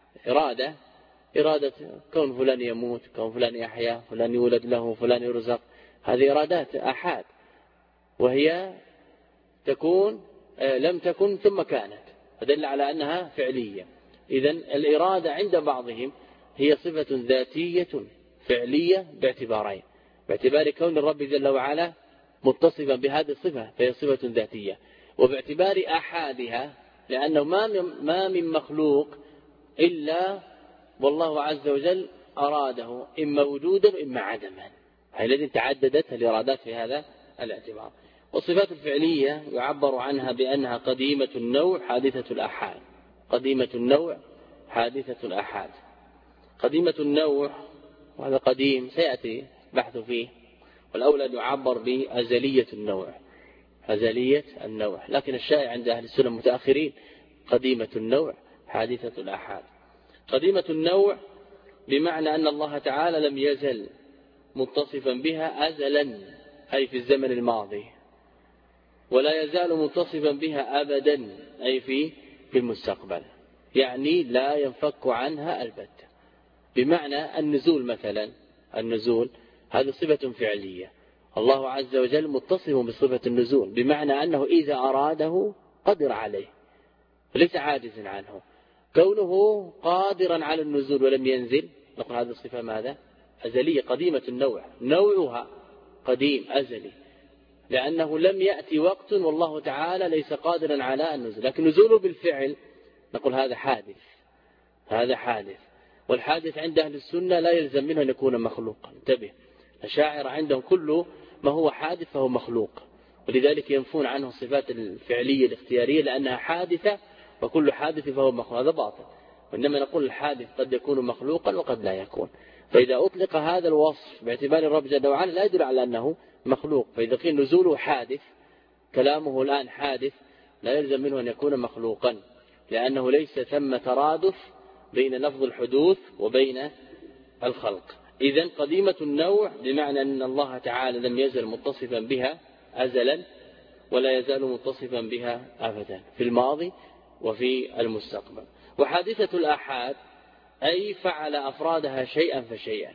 إرادة كون فلان يموت، كون فلان يحيا، فلان يولد له، فلان يرزق، هذه إرادات أحاد، وهي تكون لم تكن ثم كانت، فدل على أنها فعلية. إذن الإرادة عند بعضهم هي صفة ذاتية فعلية باعتبارين: باعتبار كون الرب جل وعلا متصفا بهذه الصفة فهي صفة ذاتية، وباعتبار أحادها لأنه ما من مخلوق إلا والله عز وجل أراده إما وجودا وإما عدما، حينئذ تعددت الإرادات في هذا الاعتبار. والصفات الفعلية يعبر عنها بأنها قديمة النوع حادثة الآحاد. قديمة النوع حادثة الآحاد. قديمة النوع، وهذا قديم سيأتي بحث فيه، والأولى أن يعبر بأزلية النوع، أزلية النوع، لكن الشائع عند أهل السنة المتأخرين قديمة النوع حادثة الآحاد. قديمة النوع بمعنى أن الله تعالى لم يزل متصفا بها أزلا، أي في الزمن الماضي، ولا يزال متصفا بها أبدا، أي في المستقبل، يعني لا ينفك عنها البتة. بمعنى النزول مثلا، النزول هذه صفة فعلية، الله عز وجل متصف بصفة النزول، بمعنى أنه إذا أراده قدر عليه ليس عاجز عنه. كونه قادرا على النزول ولم ينزل، نقول هذه الصفة ماذا؟ أزلية قديمة النوع، نوعها قديم أزلي، لأنه لم يأتي وقت والله تعالى ليس قادرا على النزول، لكن نزوله بالفعل نقول هذا حادث، هذا حادث. والحادث عند أهل السنة لا يلزم منه أن يكون مخلوقا. انتبه، الأشاعرة عندهم كل ما هو حادث فهو مخلوق، ولذلك ينفون عنه الصفات الفعلية الاختيارية لأنها حادثة، وكل حادث فهو مخلوق، هذا باطل. وإنما نقول الحادث قد يكون مخلوقا وقد لا يكون. فإذا أطلق هذا الوصف باعتبار الرب جل وعلا لا يدل على أنه مخلوق، فإذا قيل نزوله حادث، كلامه الآن حادث، لا يلزم منه أن يكون مخلوقا، لأنه ليس ثم ترادف بين لفظ الحدوث وبين الخلق. إذن قديمة النوع بمعنى أن الله تعالى لم يزل متصفا بها أزلا، ولا يزال متصفا بها أبدا في الماضي وفي المستقبل. وحادثة الآحاد أي فعل أفرادها شيئا فشيئا.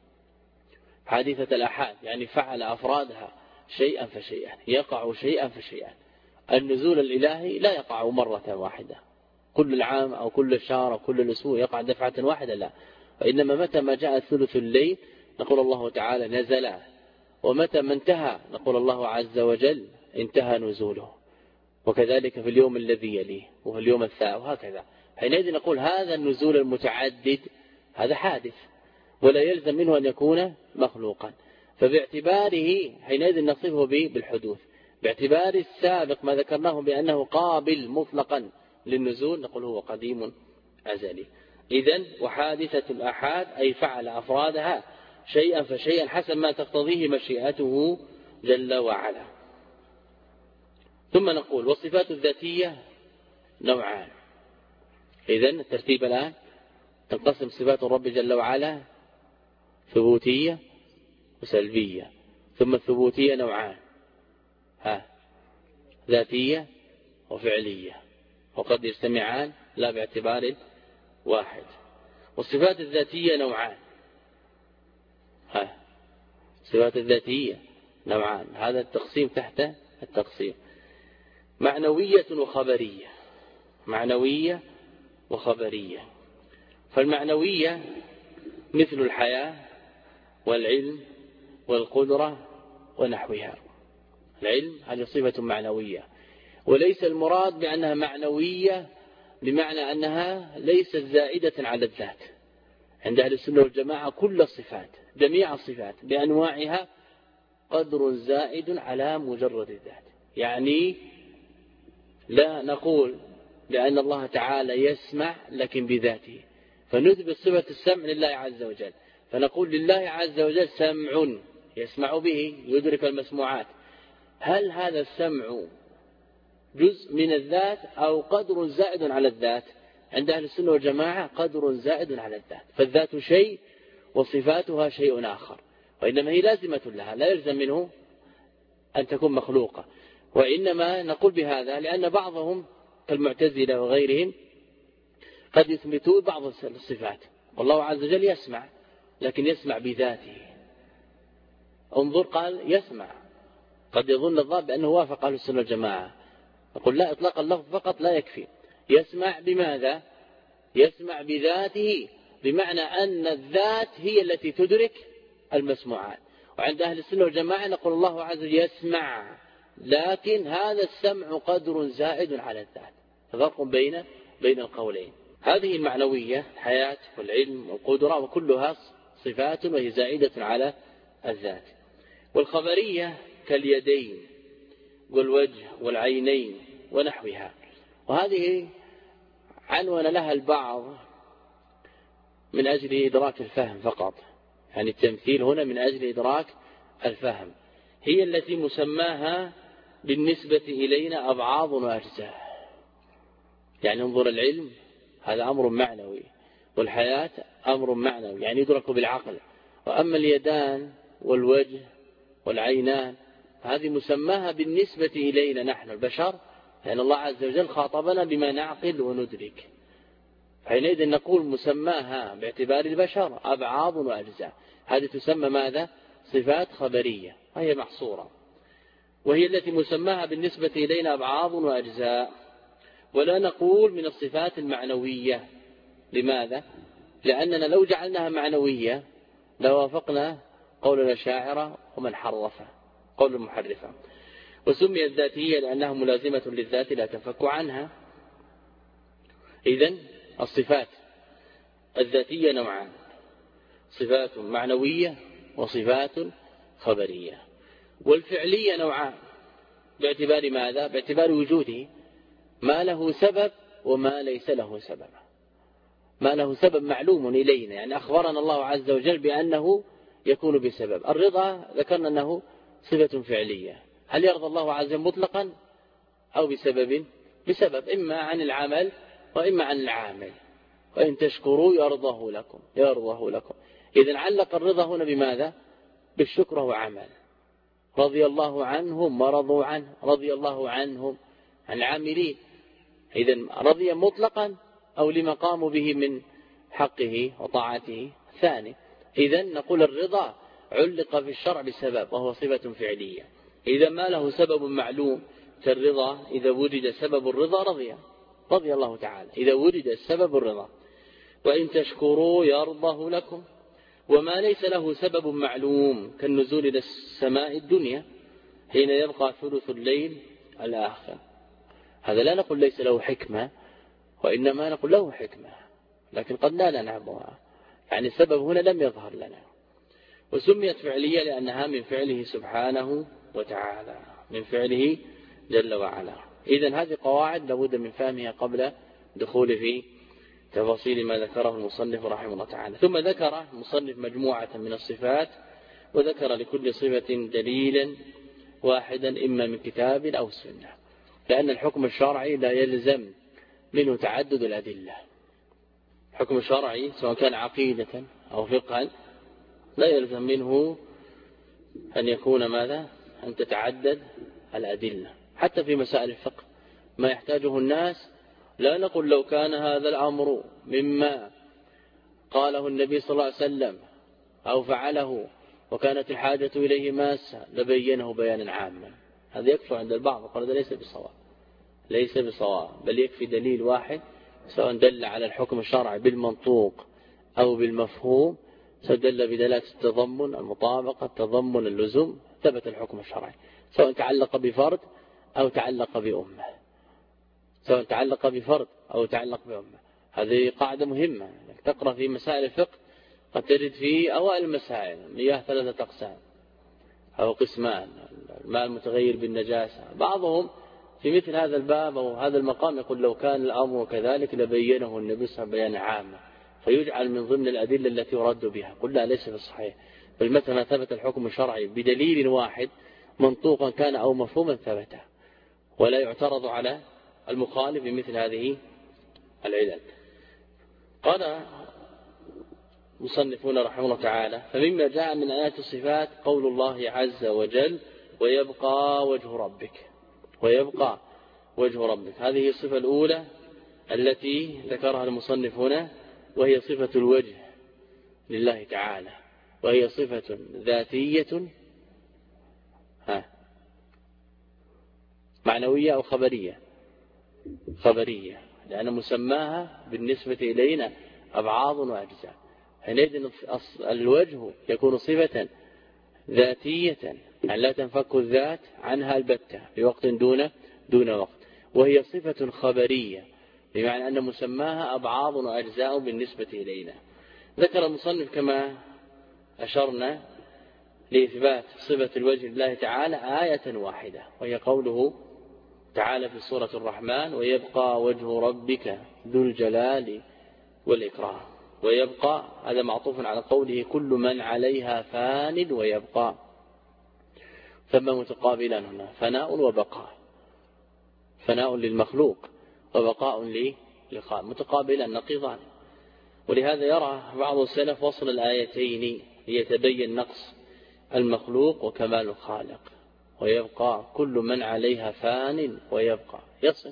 حادثة الآحاد يعني فعل أفرادها شيئا فشيئا، يقع شيئا فشيئا. النزول الإلهي لا يقع مرة واحدة كل العام أو كل الشهر أو كل الأسبوع يقع دفعة واحدة، لا، وإنما متى ما جاء ثلث الليل نقول الله تعالى نزل، ومتى ما انتهى نقول الله عز وجل انتهى نزوله، وكذلك في اليوم الذي يليه وفي اليوم الثاني، وهكذا. حينئذ نقول هذا النزول المتعدد هذا حادث، ولا يلزم منه أن يكون مخلوقا، فباعتباره حينئذ نصفه بالحدوث. باعتبار السابق ما ذكرناه بأنه قابل مطلقا للنزول نقول هو قديم أزلي. إذن وحادثة الآحاد أي فعل أفرادها شيئا فشيئا حسب ما تقتضيه مشيئته جل وعلا. ثم نقول والصفات الذاتية نوعان. إذن الترتيب الآن تنقسم صفات الرب جل وعلا ثبوتية وسلبية، ثم الثبوتية نوعان، ذاتية وفعلية، وقد يجتمعان لا باعتبار واحد. والصفات الذاتية نوعان، الصفات الذاتية نوعان، هذا التقسيم تحت التقسيم: معنوية وخبرية. معنوية وخبرية. فالمعنوية مثل الحياة والعلم والقدرة ونحوها. العلم هذه صفة معنوية، وليس المراد بأنها معنوية بمعنى أنها ليست زائدة على الذات. عند أهل السنة والجماعة كل الصفات جميع الصفات بأنواعها قدر زائد على مجرد الذات، يعني لا نقول لأن الله تعالى يسمع لكن بذاته فنثبت صفة السمع لله عز وجل، فنقول لله عز وجل سمع يسمع به يدرك المسموعات. هل هذا السمع جزء من الذات أو قدر زائد على الذات؟ عند أهل السنة والجماعة قدر زائد على الذات، فالذات شيء وصفاتها شيء آخر، وإنما هي لازمة لها، لا يلزم منه أن تكون مخلوقة. وإنما نقول بهذا لأن بعضهم كالمعتزلة وغيرهم قد يثبتون بعض الصفات، والله عز وجل يسمع، لكن يسمع بذاته. انظر، قال يسمع، قد يظن الظن بأنه وافق أهل السنة والجماعة، نقول لا، إطلاق اللفظ فقط لا يكفي. يسمع بماذا؟ يسمع بذاته، بمعنى أن الذات هي التي تدرك المسموعات. وعند أهل السنة والجماعة نقول الله عز وجل يسمع، لكن هذا السمع قدر زائد على الذات. فرق بين القولين. هذه المعنوية، الحياة والعلم والقدرة، وكلها صفات وهي زائدة على الذات. والخبرية كاليدين والوجه والعينين ونحوها، وهذه عنون لها البعض من أجل إدراك الفهم فقط، يعني التمثيل هنا من أجل إدراك الفهم. هي التي مسماها بالنسبة إلينا أبعاض وأجزاء. يعني انظر، العلم هذا أمر معنوي، والحياة أمر معنوي يعني يدرك بالعقل. وأما اليدان والوجه والعينان هذه مسماها بالنسبة إلينا نحن البشر، لأن الله عز وجل خاطبنا بما نعقل وندرك، حينئذ نقول مسماها باعتبار البشر أبعاض وأجزاء. هذه تسمى ماذا؟ صفات خبرية، وهي محصورة، وهي التي مسماها بالنسبة إلينا أبعاض وأجزاء. ولا نقول من الصفات المعنوية. لماذا؟ لأننا لو جعلناها معنوية لوافقنا قول الأشاعرة ومن حرفه، قول المحرفة. وسميت ذاتية لأنها ملازمة للذات لا تنفك عنها. إذن الصفات الذاتية نوعان: صفات معنوية وصفات خبرية. والفعلية نوعان باعتبار ماذا؟ باعتبار وجوده، ما له سبب وما ليس له سبب. ما له سبب معلوم إلينا، يعني أخبرنا الله عز وجل بأنه يكون بسبب. الرضا ذكرنا أنه صفة فعلية، هل يرضى الله عز وجل مطلقا أو بسبب؟ بسبب، إما عن العمل وإما عن العامل. وإن تشكروا يرضه لكم. إذن علق الرضا هنا بماذا؟ بالشكر وعمل. رضي الله عنهم ورضوا عنه، رضي الله عنهم عن العاملين. إذن رضي مطلقا أو لما قاموا به من حقه وطاعته. ثاني، إذن نقول الرضا علق في الشرع بسبب وهو صفة فعلية. إذا ما له سبب معلوم كالرضا، إذا وجد سبب الرضا رضي الله تعالى، إذا وجد سبب الرضا. وإن تشكروا يرضه لكم. وما ليس له سبب معلوم كالنزول إلى السماء الدنيا حين يبقى ثلث الليل الآخر، هذا لا نقول ليس له حكمة، وإنما نقول له حكمة لكن قد لا نعلمها، يعني السبب هنا لم يظهر لنا. وسميت فعلية لأنها من فعله سبحانه وتعالى، من فعله جل وعلا. إذن هذه قواعد لابد من فهمها قبل دخول في تفاصيل ما ذكره المصنف رحمه الله تعالى. ثم ذكر المصنف مجموعة من الصفات، وذكر لكل صفة دليلا واحدا إما من كتاب أو سنة، لأن الحكم الشرعي لا يلزم منه تعدد الأدلة. الحكم الشرعي سواء كان عقيدة أو فقها لا يلزم منه أن يكون ماذا؟ أن تتعدد الأدلة. حتى في مسائل الفقه ما يحتاجه الناس، لا نقول لو كان هذا الأمر مما قاله النبي صلى الله عليه وسلم أو فعله وكانت الحاجة إليه ماسة لبينه بيانا عاما. هذا يكفي عند البعض، قال هذا ليس بصواب، بل يكفي دليل واحد سواء دل على الحكم الشرعي بالمنطوق أو بالمفهوم، سواء دل بدلالة التضمن، المطابقة، التضمن، اللزوم، ثبت الحكم الشرعي، سواء تعلق بفرد أو تعلق بأمة، سواء تعلق بفرد أو تعلق بأمة. هذه قاعدة مهمة، تقرأ في مسائل الفقه قد تجد في أوائل المسائل مياه 3 أقسام أو قسمان: الماء المتغير بالنجاسة. بعضهم في مثل هذا الباب أو هذا المقام يقول لو كان الأمر كذلك لبينه النبي صلى الله عليه وسلم بيانا عاما، فيجعل من ضمن الأدلة التي يرد بها. قل لا، ليس بالصحيح، بل مثلا ثبت الحكم الشرعي بدليل واحد منطوقا كان أو مفهوما ثبته، ولا يعترض على المخالف بمثل هذه العلل. قال مصنفون رحمه الله تعالى: فمما جاء من آيات الصفات قول الله عز وجل: ويبقى وجه ربك. ويبقى وجه ربك، هذه الصفة الأولى التي ذكرها المصنف هنا، وهي صفة الوجه لله تعالى، وهي صفة ذاتية معنوية أو خبرية؟ خبرية، لأن مسماها بالنسبة إلينا أبعاض وأجزاء. حينئذ الوجه يكون صفة ذاتية، يعني لا تنفك الذات عنها البتة بوقت دون وقت، وهي صفة خبرية بمعنى أن مسماها أبعاض وأجزاء بالنسبة إلينا. ذكر المصنف كما أشرنا لإثبات صفة الوجه لله تعالى آية واحدة، وهي قوله تعالى في سورة الرحمن: ويبقى وجه ربك ذو الجلال والإكرام. ويبقى هذا معطوف على قوله: كل من عليها فان ويبقى، ثم متقابلان هنا: فناء وبقاء، فناء للمخلوق وبقاء للخالق، متقابلان نقيضان. ولهذا يرى بعض السلف وصل الآيتين ليتبين نقص المخلوق وكمال الخالق. ويبقى كل من عليها فان ويبقى، يصل.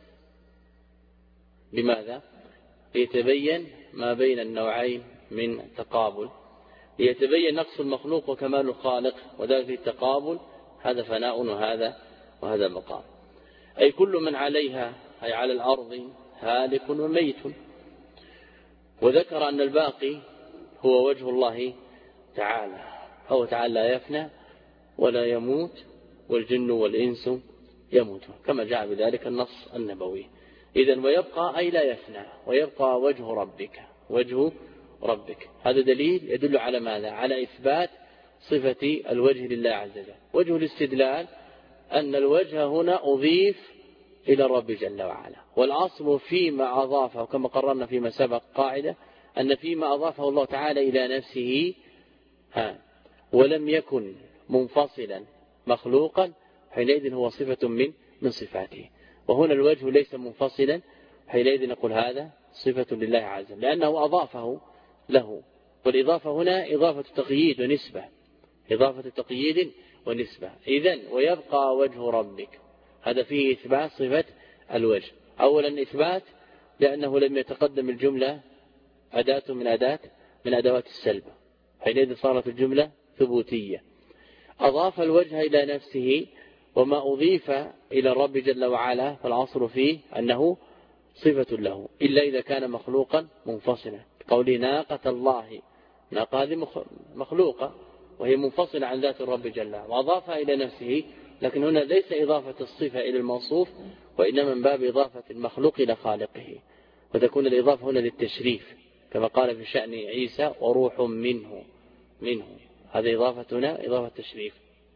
لماذا؟ ليتبين ما بين النوعين من تقابل، ليتبين نقص المخلوق وكمال الخالق، وذلك التقابل، هذا فناء وهذا بقاء. أي كل من عليها، أي على الأرض، هالك وميت. وذكر أن الباقي هو وجه الله تعالى، هو تعالى لا يفنى ولا يموت، والجن والإنس يموتون، كما جاء بذلك النص النبوي. إذن ويبقى أي لا يفنى، ويبقى وجه ربك، وجه ربك. هذا دليل يدل على ماذا؟ على إثبات صفة الوجه لله عز وجل. وجه الاستدلال أن الوجه هنا أضيف إلى الرب جل وعلا، والأصل فيما أضافه، كما قررنا فيما سبق قاعدة أن فيما أضافه الله تعالى إلى نفسه ولم يكن منفصلا مخلوقا، حينئذ هو صفة من صفاته. وهنا الوجه ليس منفصلا، حينئذ نقول هذا صفة لله عز وجل، لأنه أضافه له. والإضافة هنا إضافة تقييد ونسبة، إضافة تقييد ونسبة. إذن ويبقى وجه ربك، هذا فيه إثبات صفة الوجه. أولا إثبات لأنه لم يتقدم الجملة أداة من أدوات السلب، حينئذ صارت الجملة ثبوتية. أضاف الوجه إلى نفسه، وما أضيف إلى الرب جل وعلا فالعصر فيه أنه صفة له، إلا إذا كان مخلوقا منفصلا. قولي ناقة الله، ناقة هذه مخلوقة وهي منفصلة عن ذات الرب جل وعلا، وأضافها إلى نفسه. لكن هنا ليس إضافة الصفة إلى الموصوف، وإنما من باب إضافة المخلوق إلى خالقه، وتكون الإضافة هنا للتشريف، كما قال في شأن عيسى: وروح منه. هذه إضافة هنا إضافة تشريف.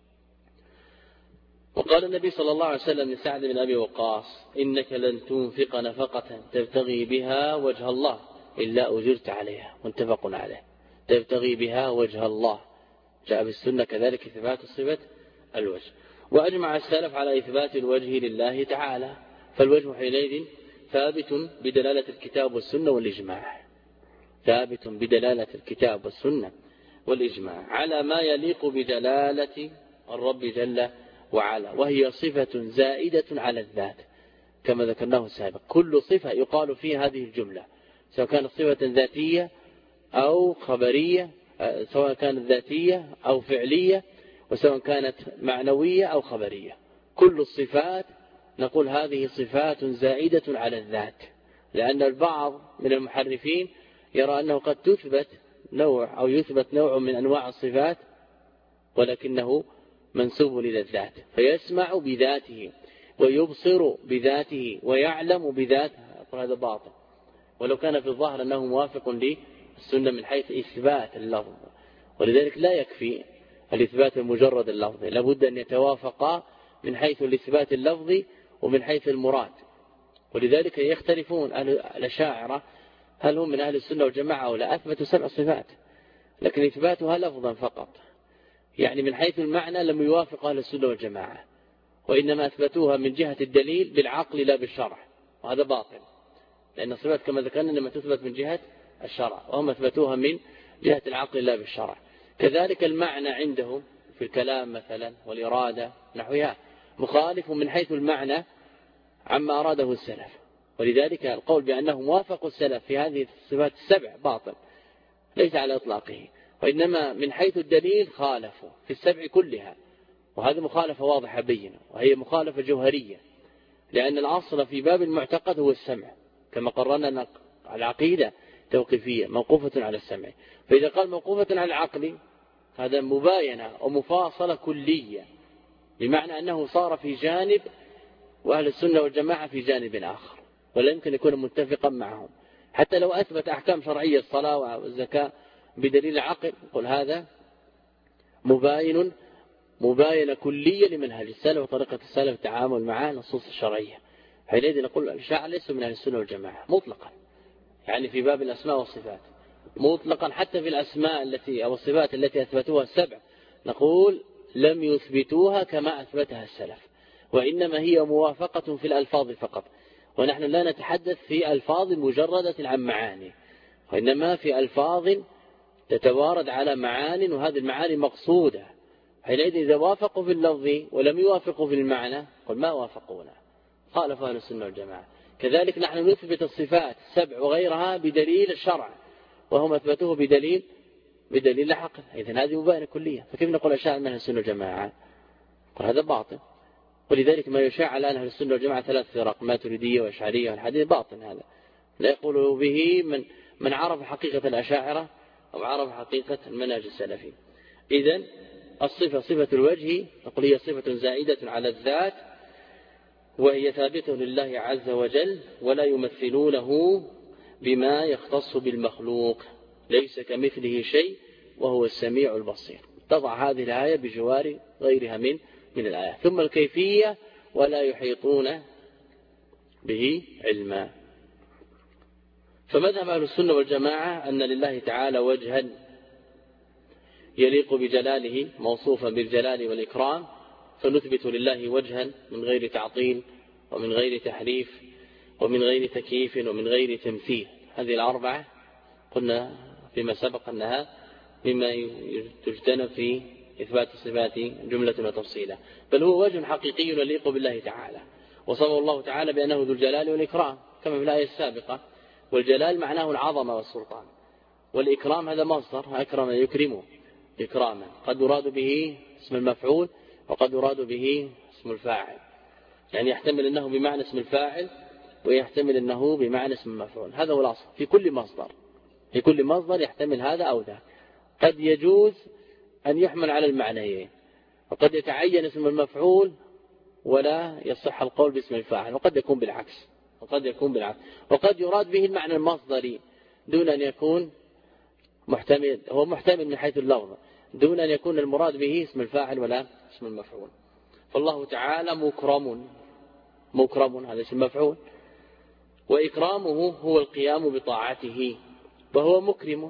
وقال النبي صلى الله عليه وسلم لسعد بن أبي وقاص: إنك لن تنفق نفقة تبتغي بها وجه الله إلا أجرت عليها، متفق عليه. تبتغي بها وجه الله، جاء بالسنة كذلك إثبات صفة الوجه. وأجمع السلف على إثبات الوجه لله تعالى، فالوجه حينئذ ثابت بدلالة الكتاب والسنة والإجماع، ثابت بدلالة الكتاب والسنة والإجماع على ما يليق بجلالة الرب جل وعلا، وهي صفة زائدة على الذات كما ذكرناه سابقا. كل صفة يقال فيها هذه الجملة، سواء كانت صفة ذاتية أو خبرية، سواء كانت ذاتية أو فعلية، وسواء كانت معنوية أو خبرية، كل الصفات نقول هذه صفات زائدة على الذات. لأن البعض من المحرفين يرى أنه قد تثبت نوع أو يثبت نوع من أنواع الصفات ولكنه منسوب إلى الذات، فيسمع بذاته ويبصر بذاته ويعلم بذاته، هذا باطل. ولو كان في الظاهر أنه موافق للسنة من حيث إثبات اللفظ، ولذلك لا يكفي الإثبات المجرد اللفظي، لابد أن يتوافقا من حيث الإثبات اللفظي ومن حيث المراد. ولذلك يختلفون الأشاعرة هل هم من أهل السنة والجماعة أو لا. أثبتوا 7 صفات لكن إثباتها لفظا فقط، يعني من حيث المعنى لم يوافق أهل السنة والجماعة، وإنما أثبتوها من جهة الدليل بالعقل لا بالشرع، وهذا باطل. لأن الصفات كما ذكرنا لما تثبت من جهة الشرع، وهم أثبتوها من جهة العقل لا بالشرع. كذلك المعنى عندهم في الكلام مثلا والإرادة نحوها مخالف من حيث المعنى عما أراده السلف، ولذلك القول بأنهم وافقوا السلف في هذه الصفات السبع باطل ليس على إطلاقه، وإنما من حيث الدليل خالفوا في السبع كلها، وهذه مخالفة واضحة بينة، وهي مخالفة جوهرية، لأن الأصل في باب المعتقد هو السمع، كما قررنا العقيدة توقيفية موقوفة على السمع، فإذا قال موقوفة على العقل هذا مباينة ومفاصلة كلية، بمعنى أنه صار في جانب وأهل السنة والجماعة في جانب آخر، ولا يمكن يكون متفقا معهم، حتى لو أثبت أحكام شرعية الصلاة والزكاة بدليل العقل قل هذا مباينة كلية لمنهج السلف وطريقة السلف التعامل مع النصوص الشرعية. حينئذ نقول الأشاعرة ليسوا من أهل السنة والجماعة مطلقا، يعني في باب الأسماء والصفات مطلقا، حتى في الأسماء أو الصفات التي أثبتوها السبع نقول لم يثبتوها كما أثبتها السلف، وإنما هي موافقة في الألفاظ فقط، ونحن لا نتحدث في ألفاظ مجردة عن معاني، وإنما في ألفاظ تتوارد على معان، وهذه المعاني مقصودة. حينئذ إذا وافقوا في اللفظ ولم يوافقوا في المعنى قل ما وافقونا، خالف أهل السنة والجماعة. كذلك نحن نثبت الصفات السبع وغيرها بدليل الشرع، وهم أثبتوه بدليل العقل، إذن هذه مباينة كلية، فكيف نقول أشاعرة من أهل السنة والجماعة؟ قل هذا باطل. ولذلك ما يشاع الآن أهل السنة والجماعة 3 فرق، ماتريدية وأشعرية والحديث باطل، هذا لا يقول به من عرف حقيقة الأشاعرة أو عرف حقيقة المنهج السلفي. إذن الصفة صفة الوجه نقول هي صفة زائدة على الذات، وهي ثابتة لله عز وجل، ولا يمثلونه بما يختص بالمخلوق، ليس كمثله شيء وهو السميع البصير. تضع هذه الآية بجوار غيرها من الآيات. ثم الكيفية ولا يحيطون به علما. فمذهب أهل السنة والجماعة أن لله تعالى وجها يليق بجلاله موصوفا بالجلال والإكرام، فنثبت لله وجها من غير تعطيل ومن غير تحريف ومن غير تكييف ومن غير تمثيل. هذه الأربعة قلنا فيما سبق أنها مما تجتنب في إثبات الصفات جملة وتفصيلا، بل هو وجه حقيقي يليق بالله تعالى، وصفه الله تعالى بأنه ذو الجلال والإكرام كما في الآية السابقة، والجلال معناه العظمة والسلطان، والإكرام هذا مصدر أكرم يكرمه إكراما، قد يراد به اسم المفعول وقد يراد به اسم الفاعل، يعني يحتمل أنه بمعنى اسم الفاعل ويحتمل أنه بمعنى اسم المفعول. هذا هو الأصل في كل مصدر يحتمل هذا أو ذاك. قد يجوز أن يحمل على المعنيين، وقد يتعين اسم المفعول ولا يصح القول باسم الفاعل، وقد يكون بالعكس، وقد يراد به المعنى المصدري دون أن يكون محتمل، هو محتمل من حيث اللفظ دون أن يكون المراد به اسم الفاعل ولا اسم المفعول. فالله تعالى مكرم هذا اسم مفعول، وإكرامه هو القيام بطاعته، وهو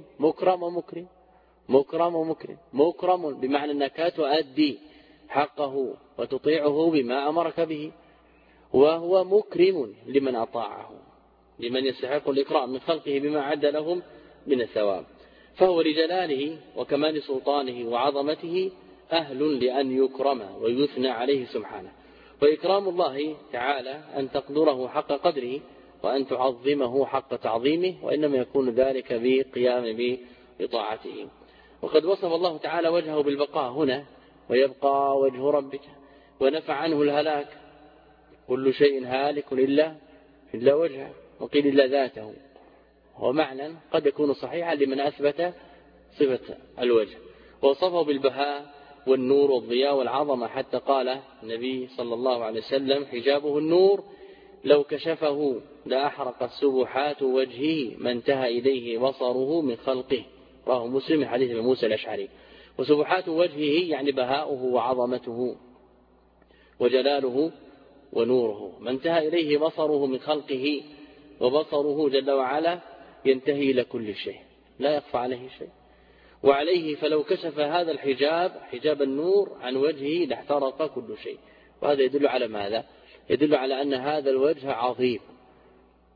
مكرم بمعنى أنك تؤدي حقه وتطيعه بما أمرك به، وهو مكرم لمن أطاعه، لمن يستحق الإكرام من خلقه بما عد لهم من الثواب، فهو لجلاله وكمال سلطانه وعظمته أهل لأن يكرم ويثنى عليه سبحانه. وإكرام الله تعالى أن تقدره حق قدره وأن تعظمه حق تعظيمه، وإنما يكون ذلك بقيام بطاعته. وقد وصف الله تعالى وجهه بالبقاء هنا، ويبقى وجه ربك، ونفى عنه الهلاك، كل شيء هالك إلا وجهه، وقيل إلا ذاته، ومعنى قد يكون صحيحا لمن أثبت صفة الوجه. ووصفه بالبهاء والنور والضياء والعظمة، حتى قال النبي صلى الله عليه وسلم حجابه النور لو كشفه لأحرقت سبحات وجهه ما انتهى إليه بصره من خلقه، رواه مسلم حديث ابن موسى الأشعري. وسبحات وجهه يعني بهاؤه وعظمته وجلاله ونوره، ما انتهى إليه بصره من خلقه، وبصره جل وعلا ينتهي إلى كل شيء لا يخفى عليه شيء. وعليه فلو كشف هذا الحجاب حجاب النور عن وجهه لاحترق كل شيء. وهذا يدل على ماذا؟ يدل على أن هذا الوجه عظيم،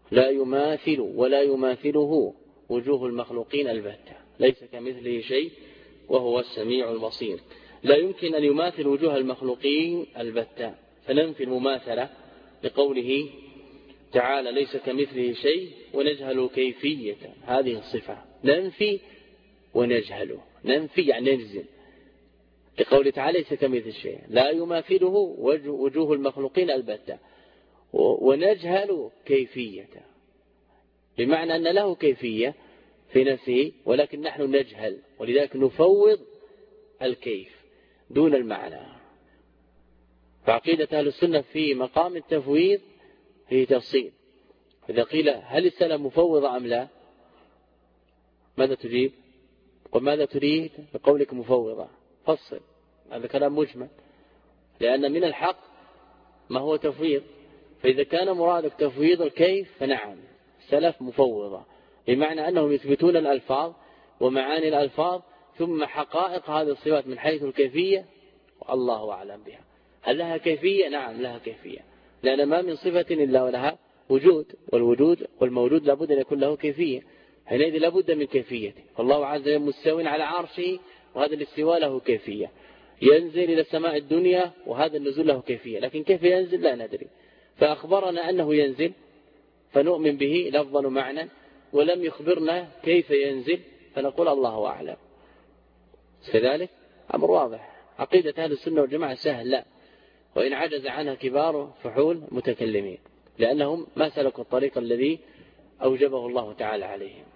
لا يماثل ولا يماثله وجوه المخلوقين البتة، ليس كمثله شيء وهو السميع البصير. لا يمكن أن يماثل وجوه المخلوقين البتة، فننفي المماثلة لقوله تعالى ليس كمثله شيء ونجهل كيفية هذه الصفة. ننفي ونجهل، ننفي يعني نجزم، لقوله تعالى ليس كمثله شيء لا يماثله وجوه المخلوقين البتة، ونجهل كيفيته، بمعنى أن له كيفية في نفسه ولكن نحن نجهل، ولذلك نفوض الكيف دون المعنى. فعقيدة أهل السنة في مقام التفويض هي تفصيل. إذا قيل هل السلف مفوضة أم لا، ماذا تجيب؟ وماذا تريد بقولك مفوضة؟ فصل، هذا كلام مجمل، لأن من الحق ما هو تفويض. فإذا كان مرادك تفويض الكيف فنعم السلف مفوضة، بمعنى أنهم يثبتون الألفاظ ومعاني الألفاظ ثم حقائق هذه الصفات من حيث الكيفية والله أعلم بها. هل لها كيفية؟ نعم لها كيفية، لأن ما من صفة إلا ولها وجود، والوجود والموجود لابد أن يكون له كيفية، حينئذ لابد من كيفيته. فالله عز وجل مستوٍ على عرشه، وهذا الاستواء له كيفية. ينزل إلى السماء الدنيا، وهذا النزول له كيفية، لكن كيف ينزل لا ندري. فأخبرنا أنه ينزل فنؤمن به لفظا ومعنى، ولم يخبرنا كيف ينزل فنقول الله أعلم. كذلك أمر واضح. عقيدة أهل السنة والجماعة سهلة، وإن عجز عنها كبار فحول متكلمين، لأنهم ما سلكوا الطريق الذي أوجبه الله تعالى عليهم.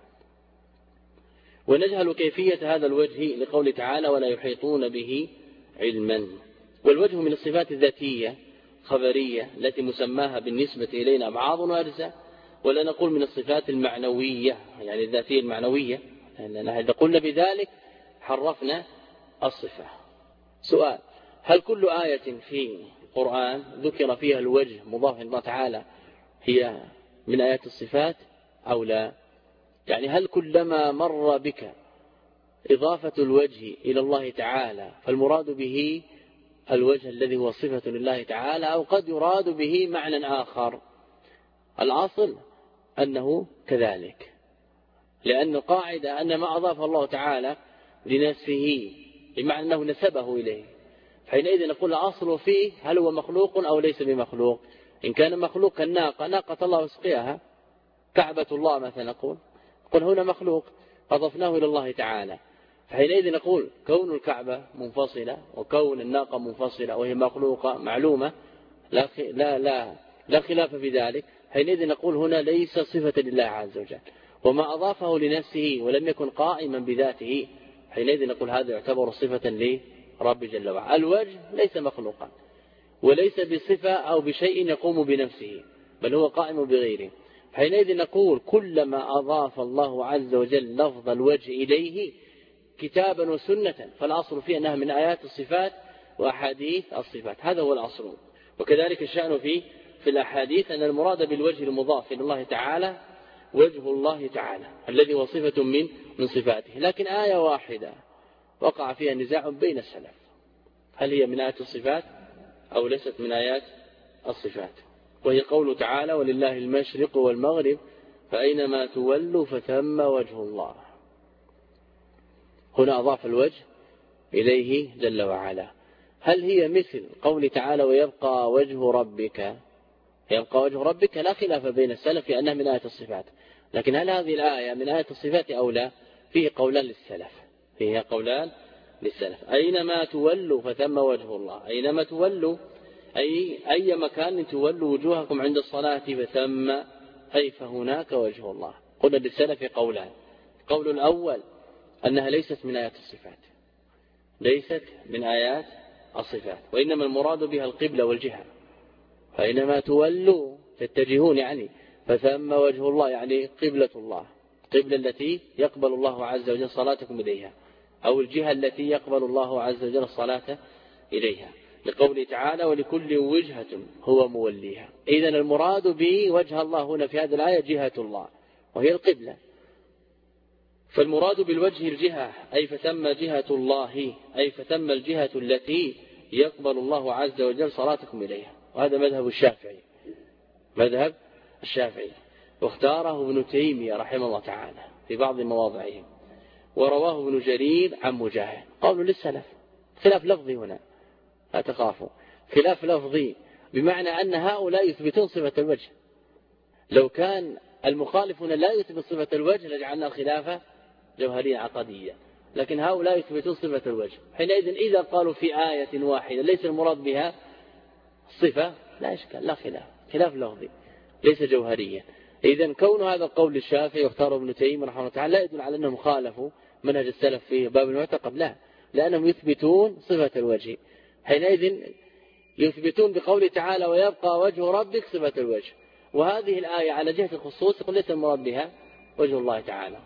ونجهل كيفية هذا الوجه لقول تعالى ولا يحيطون به علما. والوجه من الصفات الذاتية خبرية التي مسماها بالنسبة إلينا أبعاض وأجزاء، ولا نقول من الصفات المعنوية يعني الذاتية المعنوية، لأننا إذا قلنا بذلك حرفنا الصفة. سؤال: هل كل آية في القرآن ذكر فيها الوجه مضاف إلى الله تعالى هي من آيات الصفات أو لا؟ يعني هل كلما مر بك إضافة الوجه إلى الله تعالى فالمراد به الوجه الذي هو صفة لله تعالى، أو قد يراد به معنى آخر؟ الأصل أنه كذلك، لأن القاعدة أن ما أضاف الله تعالى لنفسه بمعنى أنه نسبه إليه، حينئذ نقول الأصل فيه هل هو مخلوق أو ليس بمخلوق. إن كان مخلوق كالناقة، ناقة الله وسقياها، كعبة الله مثلا نقول هنا مخلوق أضفناه إلى الله تعالى، فحينئذ نقول كون الكعبة منفصلة وكون الناقة منفصلة وهي مخلوقة معلومة لا خلاف في ذلك، حينئذ نقول هنا ليس صفة لله عز وجل، وما أضافه لنفسه ولم يكن قائما بذاته حينئذ نقول هذا يعتبر صفة لرب جل وعلا. الوجه ليس مخلوقا وليس بصفة أو بشيء يقوم بنفسه، بل هو قائم بغيره. حينئذ نقول كلما أضاف الله عز وجل لفظ الوجه إليه كتابا وسنة فالأصل فيه أنها من آيات الصفات وأحاديث الصفات، هذا هو الأصل. وكذلك الشأن في الأحاديث أن المراد بالوجه المضاف إلى الله تعالى وجه الله تعالى الذي هو صفة من صفاته. لكن آية واحدة وقع فيها نزاع بين السلف، هل هي من آيات الصفات أو ليست من آيات الصفات، وهي قول تعالى ولله المشرق والمغرب فأينما تولوا فثم وجه الله. هنا أضاف الوجه إليه جل وعلا. هل هي مثل قول تعالى ويبقى وجه ربك؟ يبقى وجه ربك لا خلاف بين السلف في أنها من آية الصفات، لكن هل هذه الآية من آية الصفات أو لا؟ فيه قولان للسلف. أينما تولوا فثم وجه الله، أينما تولوا أي مكان تولوا وجوهكم عند الصلاة فثم أي فهناك وجه الله. قلنا للسلف قولان: قول الأول أنها ليست من آيات الصفات، ليست من آيات الصفات، وإنما المراد بها القبلة والجهة، فإنما تولوا تتجهون يعني فثم وجه الله يعني قبلة الله، قبلة التي يقبل الله عز وجل صلاتكم إليها، أو الجهة التي يقبل الله عز وجل الصلاة إليها، لقوله تعالى ولكل وجهة هو موليها. إذن المراد بوجه الله هنا في هذه الآية جهة الله وهي القبلة، فالمراد بالوجه الجهة أي فثم جهة الله، أي فثم الجهة التي يقبل الله عز وجل صلاتكم إليها. وهذا مذهب الشافعي. واختاره ابن تيمية رحمه الله تعالى في بعض مواضعهم، ورواه ابن جرير عن مجاهد. قول للسلف، خلاف لفظي هنا لا تخافوا، خلاف لفظي بمعنى أن هؤلاء يثبتون صفة الوجه. لو كان المخالفون لا يثبت صفة الوجه لجعلنا الخلافة جوهرية عقدية، لكن هؤلاء يثبتون صفة الوجه. حينئذ إذا قالوا في آية واحدة ليس المراد بها صفة لا إشكال، لا خلاف، خلاف لفظي ليس جوهريا. إذن كون هذا القول الشافعي واختاره ابن تيمية رحمه الله تعالى لا يدل على أنهم خالفوا منهج السلف في باب المعتقد، لا، لأنهم يثبتون صفة الوجه. حينئذ يثبتون بقوله تعالى ويبقى وجه ربك صفة الوجه، وهذه الآية على جهة الخصوص يقول ليس المراد بها وجه الله تعالى.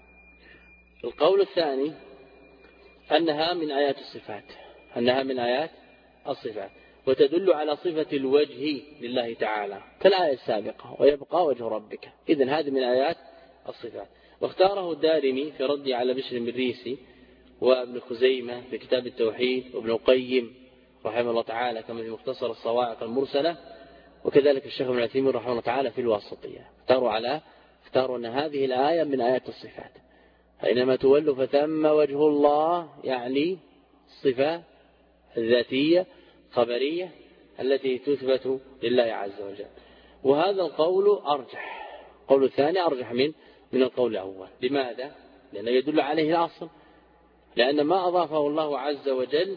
القول الثاني أنها من آيات الصفات، أنها من آيات الصفات وتدل على صفة الوجه لله تعالى كالآية السابقة ويبقى وجه ربك. إذن هذه من آيات الصفات. واختاره الدارمي في رد على بشر المريسي وابن خزيمة في كتاب التوحيد وابن القيم رحمه الله تعالى كما في مختصر الصواعق المرسلة، وكذلك الشيخ ابن عثيمين رحمه الله تعالى في الواسطية. اختاروا أن هذه الآية من آيات الصفات، فإنما تولوا فثم وجه الله، يعني الصفة الذاتية خبرية التي تثبت لله عز وجل. وهذا القول أرجح، القول الثاني أرجح من القول الأول. لماذا؟ لأنه يدل عليه الأصل، لأن ما أضافه الله عز وجل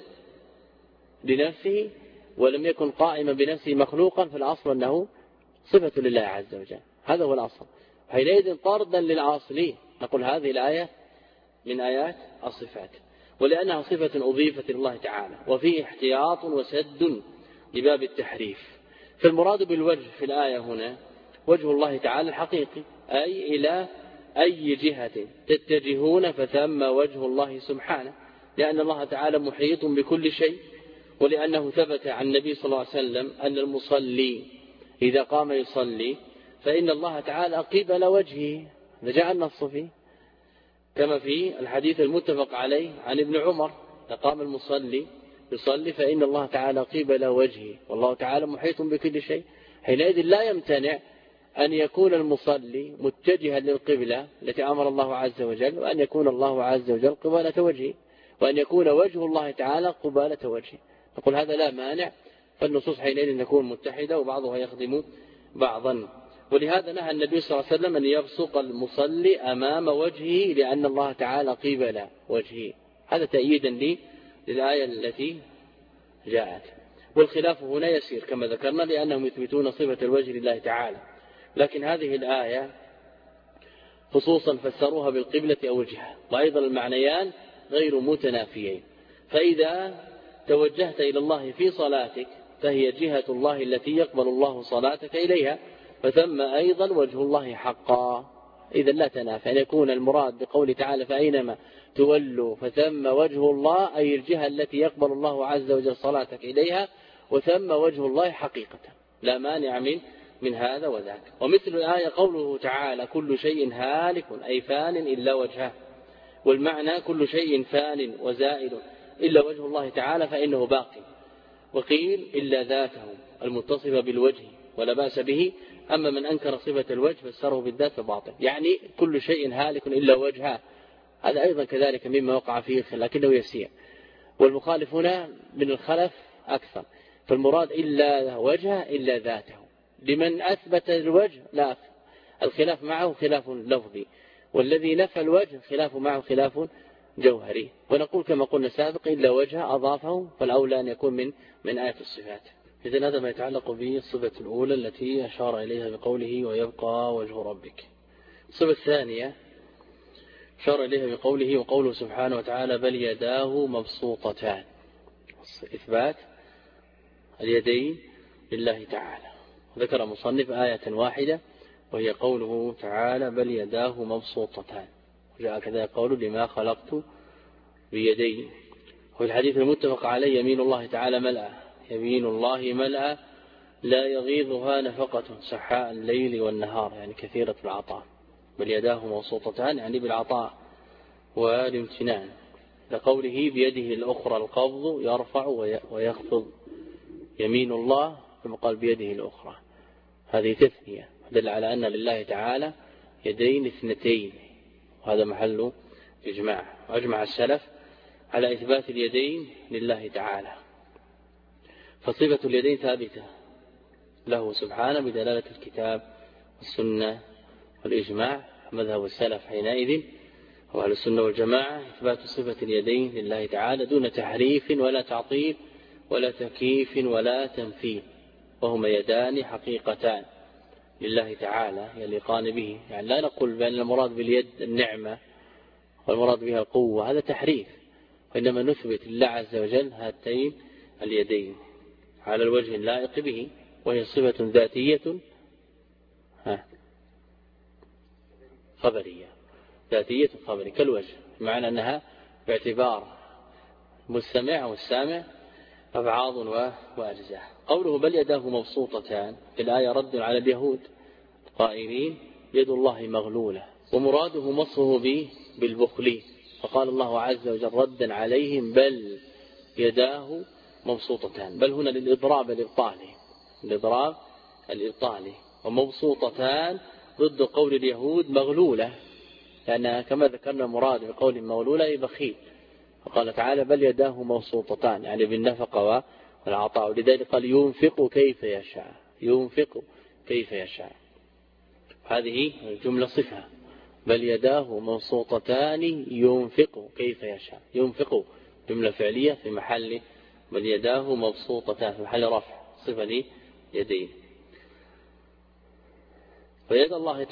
لنفسه ولم يكن قائما بنفسه مخلوقا، فالأصل أنه صفة لله عز وجل، هذا هو الأصل. حينئذ طردا للأصل نقول هذه الآية من آيات الصفات، ولأنها صفة أضيفت لله تعالى وفيه احتياط وسد لباب التحريف. فالمراد بالوجه في الآية هنا وجه الله تعالى الحقيقي، أي إلى أي جهة تتجهون فثم وجه الله سبحانه، لأن الله تعالى محيط بكل شيء، ولأنه ثبت عن النبي صلى الله عليه وسلم أن المصلي إذا قام يصلي فإن الله تعالى قبل وجهه، جاء النص فيه كما في الحديث المتفق عليه عن ابن عمر قام المصلي يصلي فإن الله تعالى قبل وجهه والله تعالى محيط بكل شيء. حينئذ لا يمتنع أن يكون المصلي متجها للقبلة التي أمر الله عز وجل، وأن يكون الله عز وجل قبالة وجهه، وأن يكون وجه الله تعالى قبالة وجهه. نقول هذا لا مانع، فالنصوص حينئذ تكون متحدة وبعضها يخدم بعضا. ولهذا نهى النبي صلى الله عليه وسلم أن يبصق المصلي أمام وجهه لأن الله تعالى قبل وجهه، هذا تأييدا للآية التي جاءت. والخلاف هنا يسير كما ذكرنا لأنهم يثبتون صفة الوجه لله تعالى، لكن هذه الآية خصوصا فسروها بالقبلة أو الجهة، وأيضا المعنيان غير متنافيين. فإذا توجهت إلى الله في صلاتك فهي جهة الله التي يقبل الله صلاتك إليها، فثم أيضا وجه الله حقا. إذا لا تنافى أن يكون المراد بقول تعالى فأينما تولوا فثم وجه الله، أي الجهة التي يقبل الله عز وجل صلاتك إليها، وثم وجه الله حقيقة، لا مانع من هذا وذاك. ومثل الآية قوله تعالى كل شيء هالك أي فان إلا وجهه، والمعنى كل شيء فان وزائل إلا وجه الله تعالى فإنه باقي. وقيل إلا ذاته المتصفة بالوجه ولا بأس به، أما من أنكر صفة الوجه فسره بالذات فباطل، يعني كل شيء هالك إلا وجهه، هذا أيضا كذلك مما وقع فيه لكنه يسير. والمخالف هنا من الخلف أكثر، فالمراد إلا وجهه إلا ذاته. لمن أثبت الوجه لا، الخلاف معه خلاف لفظي، والذي نفى الوجه خلاف معه خلاف جوهري. ونقول كما قلنا سابقا إلا وجهه أضافه فالأولى أن يكون من آية الصفات. إذن هذا ما يتعلق بالصفة الأولى التي أشار إليها بقوله ويبقى وجه ربك. الصفة الثانية أشار إليها بقوله وقوله سبحانه وتعالى بل يداه مبسوطتان، إثبات اليدين لله تعالى. ذكر مصنف آية واحدة وهي قوله تعالى بل يداه مبسوطتان، وجاء كذا قوله لما خلقت بيدي. وفي الحديث المتفق عليه يمين الله تعالى ملأ، يمين الله ملأ لا يغيضها نفقة سحاء الليل والنهار، يعني كثيرة العطاء. بل يداه مبسوطتان يعني بالعطاء والامتنان، لقوله بيده الأخرى القبض يرفع ويخفض، يمين الله ثم قال بيده الأخرى، هذه تثنية، دل على أن لله تعالى يدين اثنتين، وهذا محل إجماع. وأجمع السلف على إثبات اليدين لله تعالى، فصفة اليدين ثابتة له سبحانه بدلالة الكتاب والسنة والإجماع. مذهب السلف حينئذ هو أهل السنة والجماعة إثبات صفة اليدين لله تعالى دون تحريف ولا تعطيل ولا تكييف ولا تمثيل، وهما يدان حقيقتان لله تعالى يليقان به. يعني لا نقول بأن المراد باليد النعمة والمراد بها القوة، هذا تحريف، وإنما نثبت لله عز وجل هاتين اليدين على الوجه اللائق به، وهي صفة ذاتية خبرية، ذاتية خبرية كالوجه، بمعنى أنها باعتبار مستمع أو السامع أبعاض وأجزاء. قوله بل يداه مبسوطتان في الآية رد على اليهود قائلين يد الله مغلولة، ومراده مصه بالبخل، فقال الله عز وجل ردا عليهم بل يداه مبسوطتان. بل هنا للإضراب الإبطالي، ومبسوطتان ضد قول اليهود مغلولة، لأن كما ذكرنا مراد بقول مغلولة أي بخيل، وقال تعالى بل يداه مبسوطتان يعني بالنفقة والعطاء، ولذلك قال ينفق كيف يشاء. هذه الجملة صفة، بل يداه مبسوطتان ينفق كيف يشاء. ينفق جملة فعلية في محل بل يداه مبسوطتان في محل رفع صفة ليدين. فيد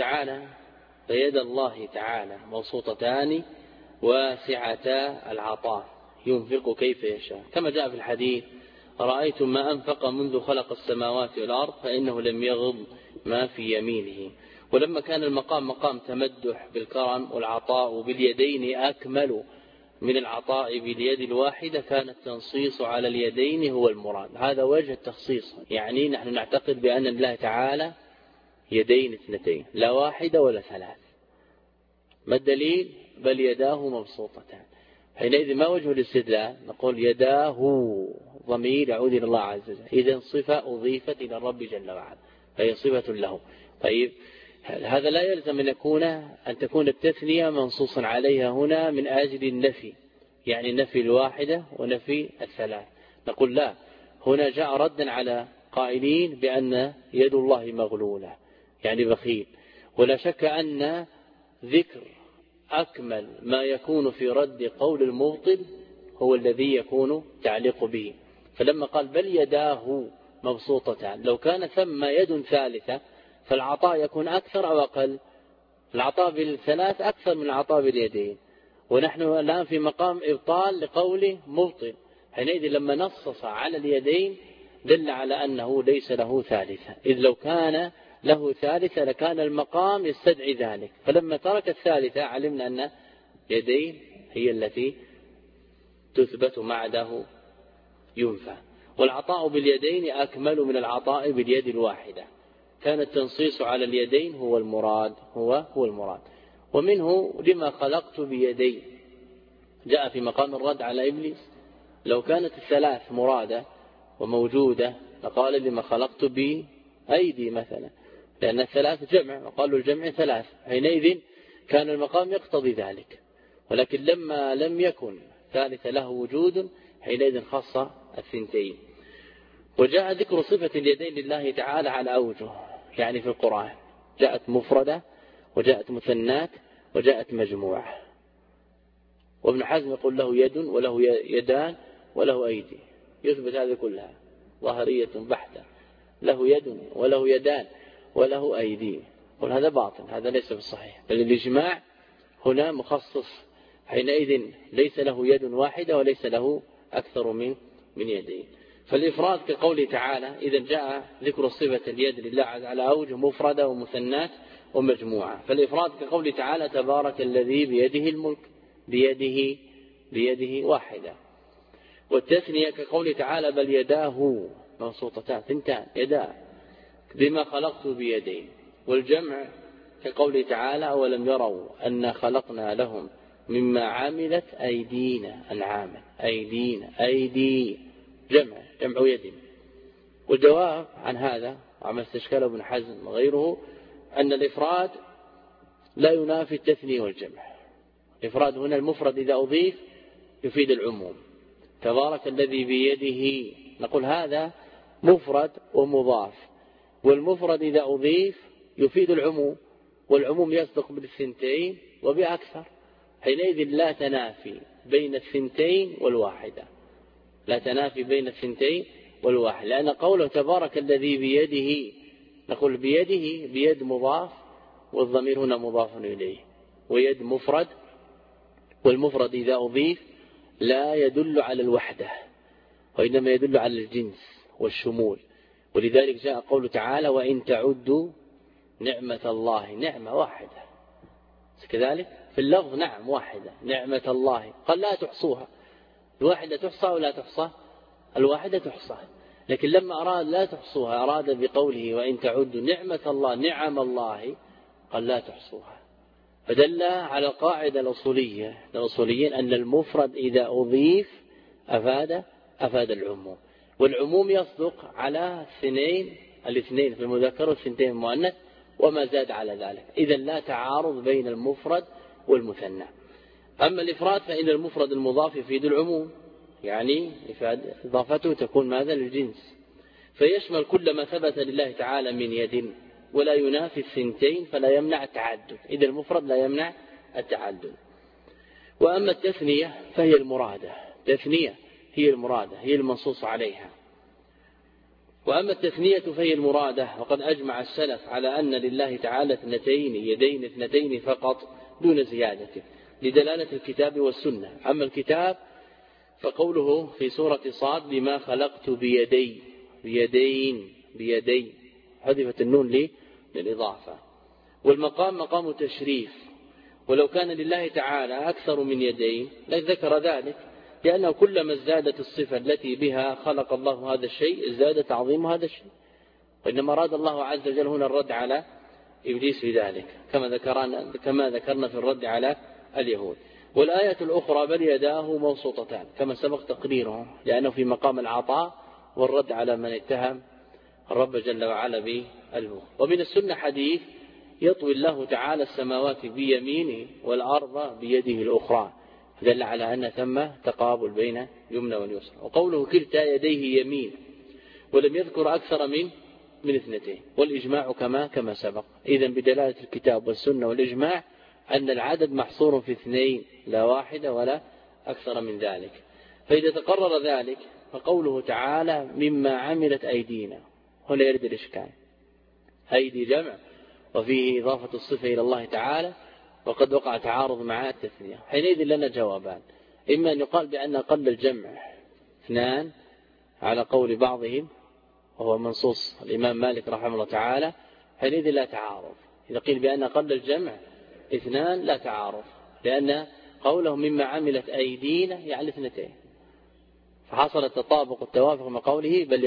الله تعالى مبسوطتان واسعتا العطاء ينفق كيف يشاء، كما جاء في الحديث رأيتم ما أنفق منذ خلق السماوات والأرض فإنه لم يغض ما في يمينه. ولما كان المقام مقام تمدح بالكرم والعطاء باليدين أكمل من العطاء باليد الواحدة، كان التنصيص على اليدين هو المراد. هذا وجه التخصيص، يعني نحن نعتقد بأن الله تعالى يدين اثنتين لا واحدة ولا ثلاث. ما الدليل؟ بل يداه مبسوطتان. حينئذ ما وجه الاستدلال؟ نقول يداه ضمير يعود إلى الله عز وجل، إذن صفة أضيفت إلى الرب جل وعلا فهي صفة له. طيب هذا لا يلزم أن تكون التثنية منصوصا عليها هنا من أجل النفي، يعني نفي الواحدة ونفي الثلاث. نقول لا، هنا جاء ردا على قائلين بأن يد الله مغلولة يعني بخيل. ولا شك أن ذكر أكمل ما يكون في رد قول المبطل هو الذي يكون تعليق به. فلما قال بل يداه مبسوطتان، لو كان ثم يد ثالثة فالعطاء يكون أكثر أو أقل؟ العطاء بالثلاث أكثر من العطاء باليدين، ونحن الآن في مقام إبطال لقول مبطل. حينئذ لما نصص على اليدين دل على أنه ليس له ثالثة، إذ لو كان له ثالثة لكان المقام يستدعي ذلك. فلما ترك الثالثة علمنا أن يدين هي التي تثبت معده ينفى. والعطاء باليدين أكمل من العطاء باليد الواحدة، كان التنصيص على اليدين هو المراد. ومنه لما خلقت بيدي، جاء في مقام الرد على إبليس. لو كانت الثلاث مرادة وموجودة لقال لما خلقت بأيدي مثلا، لأن الثلاث جمع وقالوا الجمع ثلاث، حينئذ كان المقام يقتضي ذلك. ولكن لما لم يكن ثالث له وجود حينئذ خص الثنتين. وجاء ذكر صفة اليدين لله تعالى على أوجه، يعني في القرآن جاءت مفردة وجاءت مثنات وجاءت مجموعة. وابن حزم يقول له يد وله يدان وله أيدي، يثبت هذه كلها ظاهرية بحتة، له يد وله يدان وله أيدي. قل هذا باطل، هذا ليس بالصحيح، بل الإجماع هنا مخصص، حينئذ ليس له يد واحدة وليس له أكثر من يدين. فالإفراد كقوله تعالى إذا جاء ذكر صفة اليد لله على أوجه مفردة ومثنات ومجموعة. فالإفراد كقوله تعالى تبارك الذي بيده الملك، بيده واحدة. والتثنية كقوله تعالى بل يداه مبسوطتان ثنتان يداه بما خلقت بيدين. والجمع كقوله تعالى أولم يروا أن خلقنا لهم مما عملت أيدينا أنعاما، أيدي جمع يد. والجواب عن هذا وعما استشكله ابن حزم وغيره أن الإفراد لا ينافي التثنية والجمع. الإفراد هنا المفرد إذا أضيف يفيد العموم. تبارك الذي بيده، نقول هذا مفرد ومضاف، والمفرد إذا أضيف يفيد العموم، والعموم يصدق بالثنتين وبأكثر. حينئذ لا تنافي بين الثنتين والواحدة، لا تنافي بين الثنتين والواحد، لأن قوله تبارك الذي بيده، نقول بيده بيد مضاف، والضمير هنا مضاف إليه، ويد مفرد، والمفرد إذا أضيف لا يدل على الوحدة وإنما يدل على الجنس والشمول. ولذلك جاء قوله تعالى وإن تعدوا نعمة الله، نعمة واحدة كذلك في اللفظ، نعم واحدة، نعمة الله قال لا تحصوها. الواحدة تحصى ولا تحصى؟ الواحدة تحصى، لكن لما أراد لا تحصوها أراد بقوله وإن تعدوا نعمة الله، نعم الله، قال لا تحصوها. فدل على القاعدة الأصولية للأصوليين أن المفرد إذا أضيف أفاد العموم، والعموم يصدق على الاثنين في المذكر والثنتين المؤنث وما زاد على ذلك. إذن لا تعارض بين المفرد والمثنى. أما الإفراد فإن المفرد المضاف يفيد العموم، يعني إضافته تكون ماذا للجنس، فيشمل كل ما ثبت لله تعالى من يد، ولا ينافي الثنتين فلا يمنع التعدد. إذا المفرد لا يمنع التعدد. وأما التثنية فهي المرادة، تثنية هي المرادة، هي المنصوص عليها. وأما التثنية فهي المرادة، وقد أجمع السلف على أن لله تعالى اثنتين، يدين اثنتين فقط دون زيادة، لدلالة الكتاب والسنة. أما الكتاب فقوله في سورة صاد بما خلقت بيدي، بيدي حذفت النون للإضافة. والمقام مقام تشريف، ولو كان لله تعالى أكثر من يدين لذكر ذلك، لأنه كلما ازدادت الصفة التي بها خلق الله هذا الشيء ازداد تعظيم هذا الشيء. وإنما أراد الله عز وجل هنا الرد على إبليس في ذلك، كما ذكرنا في الرد على اليهود. والآية الأخرى بل يداه مبسوطتان كما سبق تقريره، لأنه في مقام العطاء والرد على من اتهم الرب جل وعلا بالبخل. ومن السنة حديث يطوي الله تعالى السماوات بيمينه والأرض بيده الأخرى، دل على أن ثم تقابل بين يمنى واليسرى. وقوله كلتا يديه يمين، ولم يذكر أكثر من اثنتين، والإجماع كما سبق. إذن بدلالة الكتاب والسنة والإجماع أن العدد محصور في اثنين لا واحدة ولا أكثر من ذلك. فإذا تقرر ذلك فقوله تعالى مما عملت أيدينا، هنا يرد الإشكال، أيدي جمع وفيه إضافة الصفة إلى الله تعالى، وقد وقع تعارض مع التثنية. حينئذ لنا جوابان: إما أن يقال بأن قل الجمع اثنان على قول بعضهم وهو منصوص الإمام مالك رحمه الله تعالى، حينئذ لا تعارض. إذا قيل بأن قل الجمع اثنان لا تعارض، لأن قوله مما عملت أيدينا يعني اثنتين، فحصل التطابق والتوافق مع قوله بل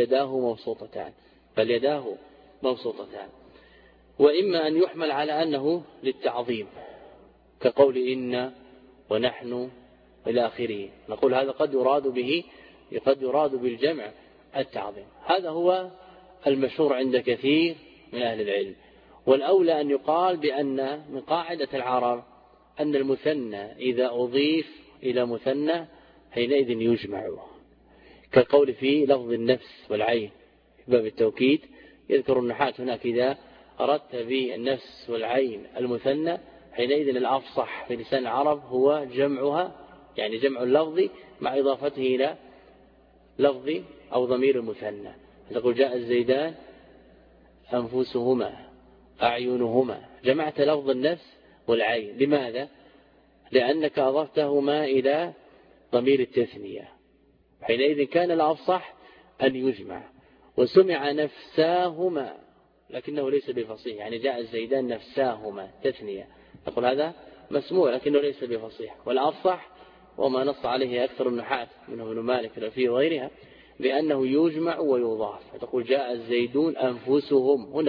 يداه مبسوطتان. وإما أن يحمل على أنه للتعظيم كقول إن ونحن إلى آخره، نقول هذا قد يراد بالجمع التعظيم. هذا هو المشهور عند كثير من أهل العلم. والأولى أن يقال بأن من قاعدة العرب أن المثنى إذا أضيف إلى مثنى حينئذ يجمع، كالقول في لفظ النفس والعين في باب التوكيد. يذكر النحاة هناك إذا أردت بالنفس والعين المثنى حينئذ الأفصح في لسان العرب هو جمعها، يعني جمع اللفظ مع إضافته إلى لفظ أو ضمير المثنى. تقول جاء الزيدان أنفسهما أعينهما، جمعت لفظ النفس والعين. لماذا؟ لأنك أضفتهما إلى ضمير التثنية، حينئذ كان الأفصح أن يجمع. وسمع نفساهما لكنه ليس بفصيح، يعني جاء الزيدان نفساهما تثنية، نقول هذا مسموع لكنه ليس بفصيح. والأفصح وما نص عليه أكثر النحاة منهم ابن مالك في غيرها بأنه يجمع ويضاف. تقول جاء الزيدون أنفسهم، هنا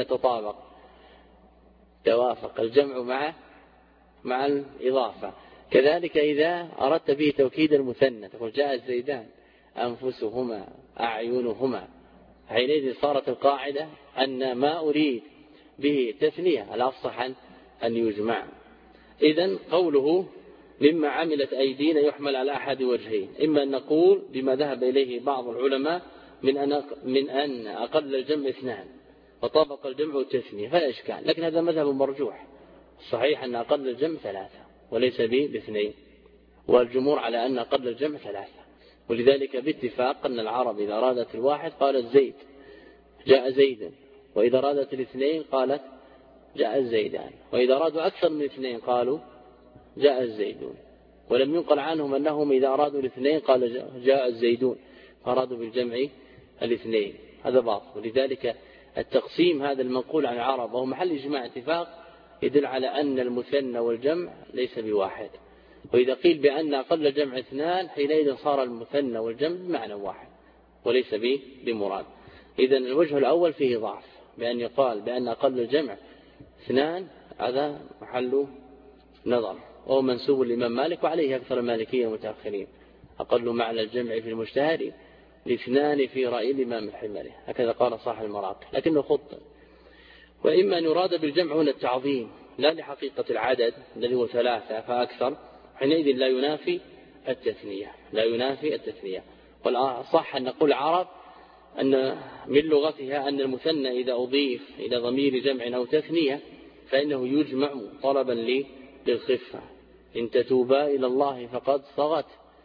توافق الجمع مع الإضافة. كذلك إذا أردت به توكيد المثنى تقول جاء الزيدان أنفسهما أعينهما، حينئذ صارت القاعدة أن ما أريد به تثنية، الأفصح أن يجمع. إذن قوله مما عملت أيدينا يحمل على أحد وجهين، إما أن نقول بما ذهب إليه بعض العلماء من أن أقل الجمع 2 وطابق الجمع التثنية فلا إشكال، لكن هذا مذهب مرجوح. الصحيح أن أقل الجمع 3 وليس ب2، والجمهور على أن أقل الجمع 3. ولذلك باتفاق أن العرب إذا أرادت الواحد قالت زيد جاء زيدا، وإذا أرادت الاثنين قالت جاء الزيدان، وإذا أرادوا أكثر من 2 قالوا جاء الزيدون. ولم ينقل عنهم أنهم إذا أرادوا الاثنين قال جاء الزيدون، فأرادوا بالجمع الاثنين، هذا باطل. ولذلك التقسيم هذا المنقول عن العرب وهو محل إجماع اتفاق يدل على أن المثنى والجمع ليس بواحد. وإذا قيل بأن أقل الجمع 2 حينئذ صار المثنى والجمع بمعنى واحد وليس بمراد. إذن الوجه الأول فيه ضعف، بأن يقال بأن أقل الجمع 2 هذا محل نظر، وهو منسوب الإمام مالك وعليه أكثر المالكية المتأخرين. أقل معنى الجمع في المجتهد 2 في رأي الإمام الحنبلي، هكذا قال صاحب المراقي، لكنه خطئ. وإما أن يراد بالجمع هنا التعظيم لا لحقيقة العدد الذي هو 3 فأكثر، حينئذ لا ينافي التثنية. والصح أن نقول العرب أن من لغتها أن المثنى إذا أضيف إلى ضمير جمع أو تثنية فإنه يجمع طلبا للخفة. إن تتوبا إلى الله فقد صغت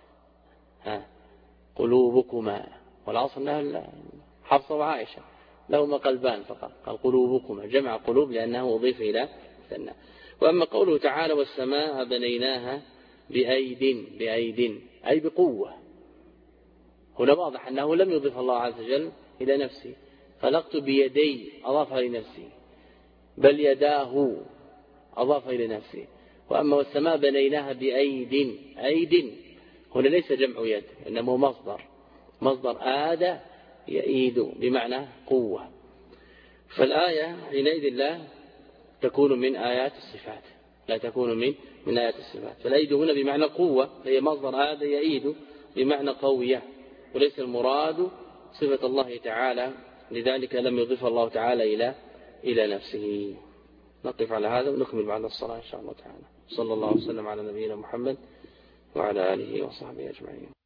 قلوبكما، والعصر أنها حفصة وعائشة لهما قلبان فقط، قال قلوبكما جمع قلوب لأنه أضيف إلى مثنى. وأما قوله تعالى والسماء بنيناها بأيد أي بقوة، هنا واضح أنه لم يضيف الله عز وجل إلى نفسه، خلقت بيدي أضافها لنفسه، بل يداه أضاف إلى نفسه. وأما والسماء بنيناها أيد هنا ليس جمع يد، إنما مصدر آد يأيد بمعنى قوة. فالآية حينئذ لا تكون من آيات الصفات، من آيات الصفات. فالأيد هنا بمعنى قوة، هي مصدر آد يأيد بمعنى قوية، وليس المراد صفة الله تعالى، لذلك لم يضيف الله تعالى إلى نفسه. نقف على هذا ونكمل بعد الصلاة إن شاء الله تعالى. صلى الله وسلم على نبينا محمد وعلى آله وصحبه أجمعين.